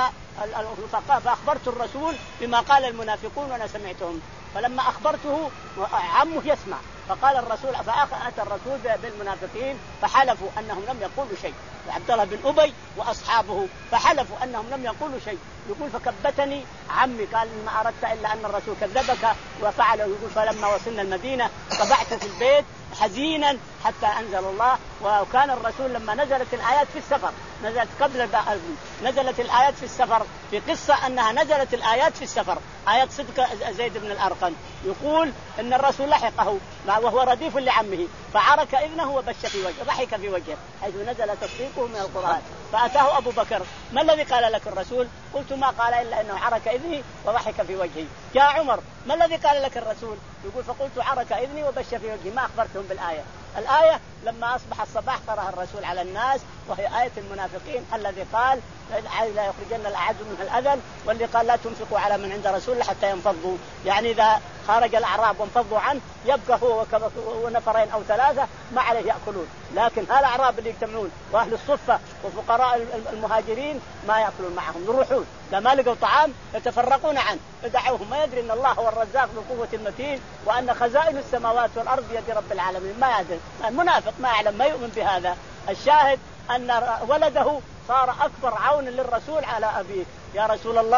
فأخبرت الرسول بما قال المنافقون وأنا سمعتهم فلما أخبرته عمه يسمع فقال الرسول فأتى الرسول بالمنافقين فحلفوا أنهم لم يقولوا شيء. عبد الله بن أبي وأصحابه فحلفوا أنهم لم يقولوا شيء. يقول فكبتني عمي قال ما أردت إلا أن الرسول كذبك وفعله. يقول فلما وصلنا المدينة طبعت في البيت حزينا حتى أنزل الله. وكان الرسول لما نزلت الآيات في السفر نزلت قبل نزلت الآيات في السفر في قصة أنها نزلت الآيات في السفر آيات صدق زيد بن الأرقم. يقول إن الرسول لحقه وهو رديف لعمه فعرك إذنه وبش في وجهه ضحك في وجهه حيث نزل تصديقه من القرآن. فأتاه أبو بكر ما الذي قال لك الرسول؟ قلت ما قال إلا أنه عرك إذني وضحك في وجهي. يا عمر ما الذي قال لك الرسول؟ يقول فقلت عرك إذني وبش في وجهي ما أخبرتهم بالآية. الآية لما أصبح الصباح قرأها الرسول على الناس وهي آية المنافقين الذي قال لا يخرجن الأعز من الأذن واللي قال لا تنفقوا على من عند رسول حتى ينفضوا. يعني إذا خرج الأعراب وانفضوا عنه يبقى هو ونفرين أو ثلاثة ما عليه يأكلون. لكن هالأعراب اللي يجتمعون وأهل الصفة وفقراء المهاجرين ما يأكلون معهم يروحون لما لقوا طعام يتفرقون عنه يدعوهم. ما يدري أن الله هو الرزاق ذو القوة المتين وأن خزائن السماوات والأرض بيد رب العالمين. ما يدري المنافق ما يعلم ما يؤمن بهذا. الشاهد أن ولده صار أكبر عون للرسول على أبيه. يا رسول الله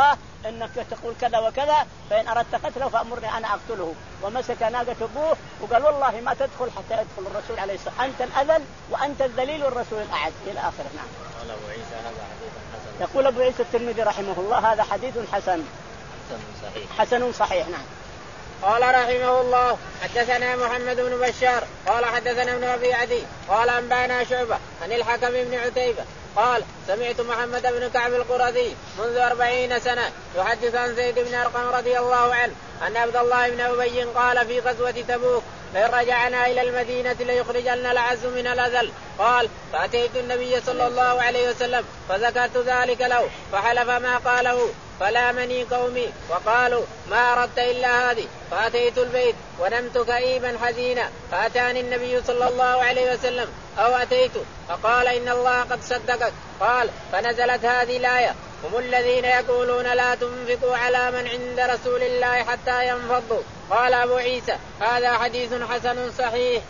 إنك تقول كذا وكذا، فإن أردت قتله فأمرني أنا أقتله. ومسك ناقة أبوه وقال والله ما تدخل حتى يدخل الرسول عليه الصلاة والسلام، أنت الأذل وأنت الذليل والرسول الأعز إلى آخره. نعم. قال أبو عيسى هذا حديث حسن. يقول أبو عيسى الترمذي رحمه الله هذا حديث حسن حسن صحيح. حسن صحيح. نعم. قال رحمه الله حدثنا محمد بن بشار قال حدثنا ابن أبي عدي قال أنبانا شعبة عن الحكم بن عتيبة قال سمعت محمد بن كعب القرظي منذ أربعين سنة يحدث عن زيد بن أرقم رضي الله عنه أن عبد الله بن أبي قال في غزوة تبوك لئن رجعنا إلى المدينة ليخرجن الأعز من الأذل. قال فأتيت النبي صلى الله عليه وسلم فذكرت ذلك له فحلف ما قاله فلامني قومي وقالوا ما أردت إلا هذه. فأتيت البيت ونمت كئيبا حزينا فأتاني النبي صلى الله عليه وسلم أو أتيت فقال إن الله قد صدقك. قال فنزلت هذه الآية هم الذين يقولون لا تنفقوا على من عند رسول الله حتى ينفضوا. قال أبو عيسى هذا حديث حسن صحيح.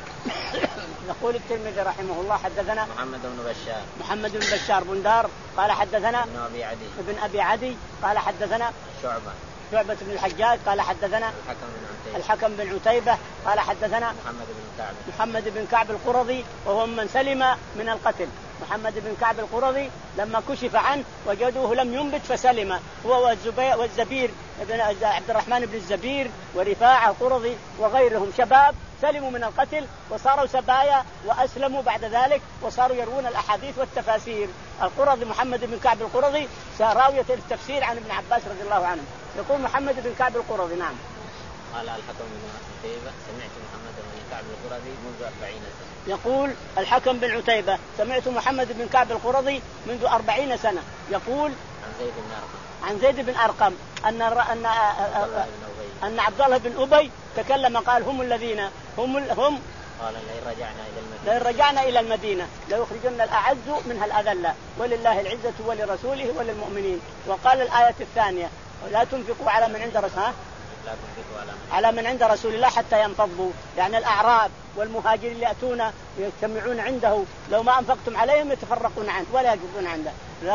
يقول الترمذي رحمه الله حدثنا محمد بن بشار محمد بن بشار بندار قال حدثنا ابن أبي عدي ابن أبي عدي قال حدثنا شعبة شعبة بن الحجاج قال حدثنا الحكم بن عتيبة الحكم بن عتيبة قال حدثنا محمد بن كعب محمد بن كعب القرظي وهو من سلم من القتل. محمد بن كعب القرظي لما كشف عنه وجدوه لم ينبت فسلم هو والزبير والزبير ابن عبد الرحمن بن الزبير ورفاعة القرظي وغيرهم شباب سلموا من القتل وصاروا سبايا وأسلموا بعد ذلك وصاروا يروون الأحاديث والتفاسير. القرظي محمد بن كعب القرظي راوية التفسير عن ابن عباس رضي الله عنه. يقول محمد بن كعب القرظي نعم. قال الحكم بن عتيبة سمعت محمد بن كعب القرظي منذ أربعين سنة. يقول الحكم بن عتيبة سمعت محمد بن كعب القرظي منذ أربعين سنة يقول عن زيد بن أرقم عن زيد بن أرقم أن أن أن عبد الله بن أبي تكلم قال هم الذين هم هم قال لئن رجعنا إلى المدينة لئن رجعنا إلى المدينة ليخرجن الأعز منها الأذل ولله العزة ولرسوله وللمؤمنين. وقال الآية الثانية لا تنفقوا على من عند رسول على من عند رسول الله حتى ينفضوا، يعني الأعراب والمهاجرين اللي يأتون يجتمعون عنده لو ما أنفقتم عليهم يتفرقون عنه ولا يجدون عنده.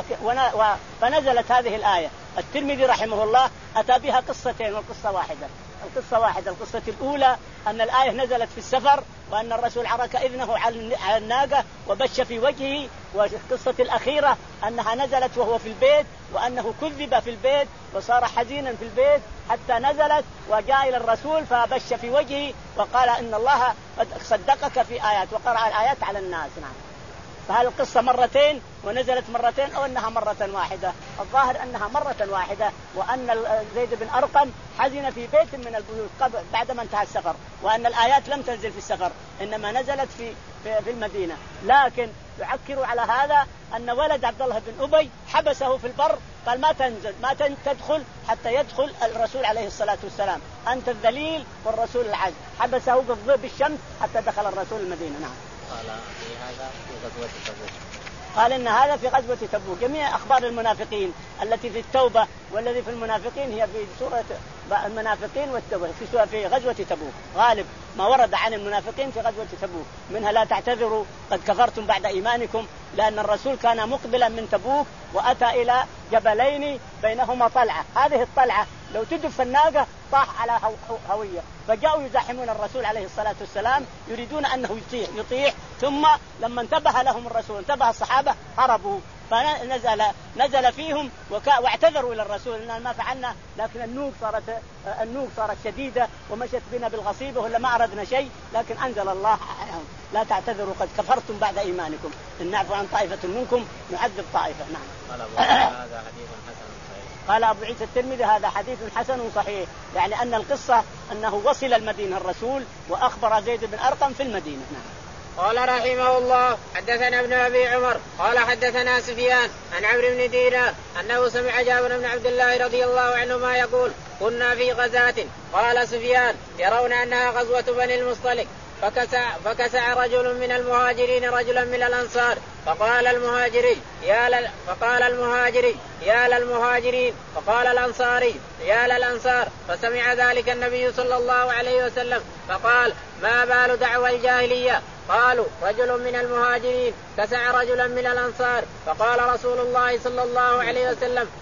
فنزلت هذه الآية. الترمذي رحمه الله أتى بها قصتين والقصة واحدة. القصة واحدة القصة الأولى أن الآية نزلت في السفر وأن الرسول عرك إذنه على الناقة وبش في وجهه. والقصة الأخيرة أنها نزلت وهو في البيت وأنه كذب في البيت وصار حزينا في البيت حتى نزلت وجاء إلى الرسول فبش في وجهه وقال إن الله قد صدقك في آيات وقرأ الآيات على الناس. نعم. فهل القصة مرتين ونزلت مرتين أو أنها مرة واحدة؟ الظاهر أنها مرة واحدة وأن زيد بن أرقم حزن في بيت من البيوت قبل بعدما انتهى السفر وأن الآيات لم تنزل في السفر إنما نزلت في في المدينة. لكن يعكر على هذا أن ولد عبد الله بن أبي حبسه في البر قال ما تنزل ما تدخل حتى يدخل الرسول عليه الصلاة والسلام أنت الذليل والرسول العز. حبسه بالشمس حتى دخل الرسول المدينة. نعم. قال في هذا في غزوة تبوك. قال إن هذا في غزوة تبوك. جميع أخبار المنافقين التي في التوبة والذي في المنافقين هي في سورة المنافقين والتوبة في سورة في غزوة تبوك. غالب ما ورد عن المنافقين في غزوة تبوك منها لا تعتذروا قد كفرتم بعد إيمانكم، لأن الرسول كان مقبلا من تبوك وأتى إلى جبلين بينهما طلعة. هذه الطلعة لو تدف الناقة طاح على هوية فجاءوا يزاحمون الرسول عليه الصلاة والسلام يريدون أنه يطيح يطيح ثم لما انتبه لهم الرسول انتبه الصحابة هربوا فنزل نزل فيهم وكا واعتذروا إلى الرسول إن ما فعلنا لكن النوق صارت النوق صارت شديدة ومشت بنا بالغصيبة ولا ما أردنا شيء لكن أنزل الله لا تعتذروا قد كفرتم بعد إيمانكم إن نعفو عن طائفة منكم نعذب طائفة. نعم. هذا حديث حسن صحيح. قال أبو عيسى الترمذي هذا حديث حسن صحيح يعني أن القصة أنه وصل المدينة الرسول وأخبر زيد بن أرقم في المدينة. نعم. قال رحمه الله حدثنا ابن أبي عمر قال حدثنا سفيان عن عمرو بن دينار أنه سمع جابر بن عبد الله رضي الله عنهما يقول كنا في غزاة. قال سفيان يرون أنها غزوة بني المصطلق فكسع, فكسع رجل من المهاجرين رجلا من الأنصار فقال المهاجري يا لل فقال المهاجري يا للمهاجرين فقال الأنصاري يا للأنصار فسمع ذلك النبي صلى الله عليه وسلم فقال ما بال دعوى الجاهلية؟ قالوا رجل من المهاجرين كسع رجلا من الأنصار فقال رسول الله صلى الله عليه وسلم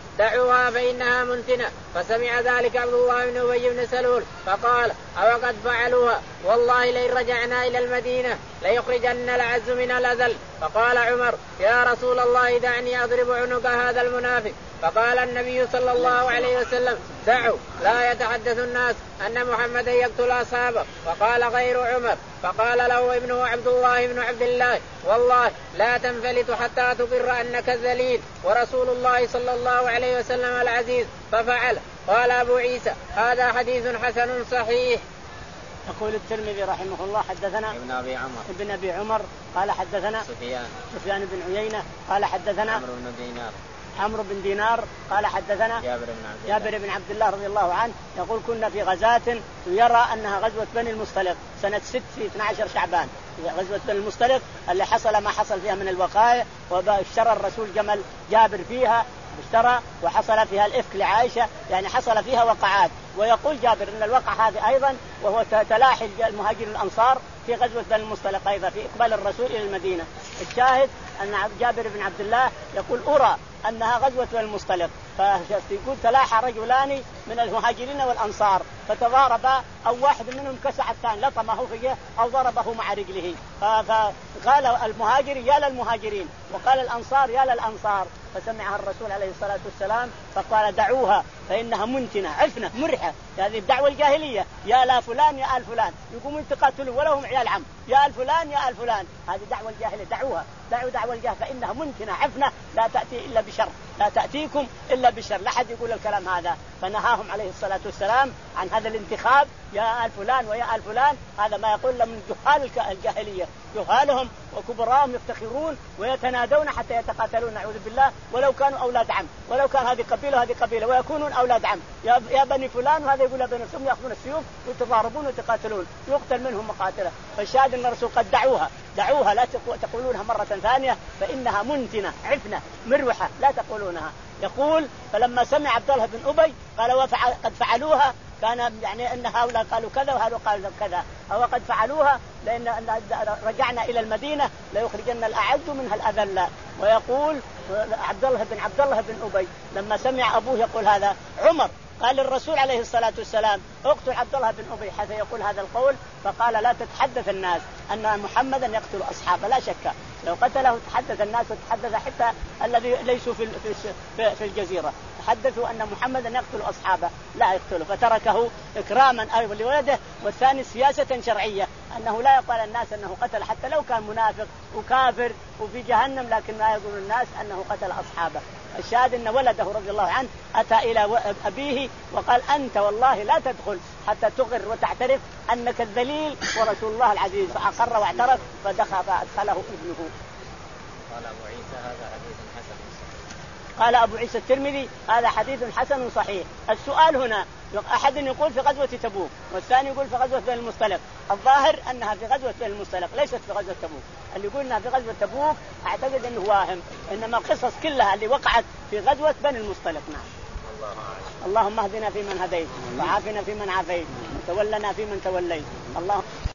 دعوها فإنها منتنة. فسمع ذلك عبد الله بن أبي بن سلول فقال أو قد فعلوها والله لئن رجعنا إلى المدينة ليخرجن الأعز من الأذل. فقال عمر يا رسول الله دعني أضرب عنق هذا المنافق. فقال النبي صلى الله عليه وسلم دعوا لا يتحدث الناس أن محمدا يقتل أصحابه. فقال غير عمر فقال له ابنه عبد الله بن عبد الله والله لا تنفلت حتى تقر أنك الذليل ورسول الله صلى الله عليه وسلم العزيز. ففعل. قال أبو عيسى هذا حديث حسن صحيح. يقول الترمذي رحمه الله حدثنا ابن أبي عمر ابن أبي عمر قال حدثنا سفيان سفيان بن عيينة قال حدثنا عمرو بن دينار عمرو بن دينار قال حدثنا جابر بن عبد الله جابر بن عبد الله رضي الله عنه يقول كنا في غزاة يرى أنها غزوة بني المصطلق سنة ست في اثني عشر شعبان. غزوة بني المصطلق اللي حصل ما حصل فيها من الوقائع واشترى الرسول جمل جابر فيها اشترى وحصل فيها الإفك لعائشة يعني حصل فيها وقعات. ويقول جابر أن الوقع هذا أيضا وهو تلاحي المهاجرين الأنصار في غزوة بني المصطلق أيضا في إقبال الرسول إلى المدينة. الشاهد أن جابر بن عبد الله يقول أرى أنها غزوة بني المصطلق. فيقول تلاحى رجلان من المهاجرين والأنصار فتضاربا أو واحد منهم كسع الثاني لطمه فيه أو ضربه مع رجله. فقال المهاجر يا للمهاجرين وقال الأنصار يا للأنصار. فسمعها الرسول عليه الصلاة والسلام فقال دعوها فإنها منتنة عفنة مرحة. هذه الدعوة الجاهلية يا لا فلان يا آل فلان يقومون تقاتلوا ولهم عيال عم يا آل فلان يا آل فلان. هذه دعوة الجاهلية دعوها دعوا دعوة الجاهل فإنها منتنة عفنة لا تأتي إلا بشر لا تأتيكم إلا بشر. لا حد يقول الكلام هذا. فنهاهم عليه الصلاة والسلام عن هذا الانتخاب يا آل فلان ويا آل فلان. هذا ما يقول من جهال الجاهلية جهالهم وكبراهم يفتخرون ويتنادون حتى يتقاتلون نعوذ بالله ولو كانوا أولاد عم ولو كان هذه قبيلة وهذه قبيلة ويكونون أولاد عم يا, يا بني فلان وهذا يقول بني ثم يأخذون السيوف ويتضاربون ويتقاتلون يقتل منهم مقاتلة. فالشاهد أن الرسول قد دعوها دعوها لا تقولونها مرة ثانية فإنها منتنة عفنة مروحة لا تقولونها. يقول فلما سمع عبد الله بن أبي قال وفعل قد فعلوها كان يعني أن هؤلاء قالوا كذا وهؤلاء قالوا كذا أو قد فعلوها لأن رجعنا إلى المدينة ليخرجن الأعز منها الأذل. ويقول عبد الله بن عبد الله بن أبي لما سمع أبوه يقول هذا عمر قال للرسول عليه الصلاة والسلام اقتل عبد الله بن أبي حتى يقول هذا القول. فقال لا تتحدث الناس أن محمدا يقتل أصحابه لا شك لو قتله تحدث الناس وتحدث حتى الذي ليسوا في في في الجزيرة تحدثوا أن محمدا يقتل أصحابه لا يقتله. فتركه إكراما أيضا لولده والثاني سياسة شرعية أنه لا يقال الناس أنه قتل حتى لو كان منافق وكافر وفي جهنم لكن ما يقول الناس أنه قتل أصحابه. الشاهد أن ولده رضي الله عنه أتى إلى أبيه وقال أنت والله لا تدخل حتى تقر وتعترف أنك الذليل ورسول الله العزيز. فأقر واعترف فدخل فأدخله ابنه. قال أبو عيسى هذا حديث حسن صحيح. قال أبو عيسى الترمذي هذا حديث حسن صحيح. السؤال هنا أحد يقول في غزوة تبوك والثاني يقول في غزوة بني المصطلق. الظاهر أنها في غزوة بني المصطلق ليست في غزوة تبوك. اللي يقول أنها في غزوة تبوك أعتقد أنه واهم إنما القصص كلها اللي وقعت في غزوة بني المصطلق. نعم. اللهم اهدنا فيمن هديت وعافنا فيمن عافيت وتولنا فيمن توليت. الله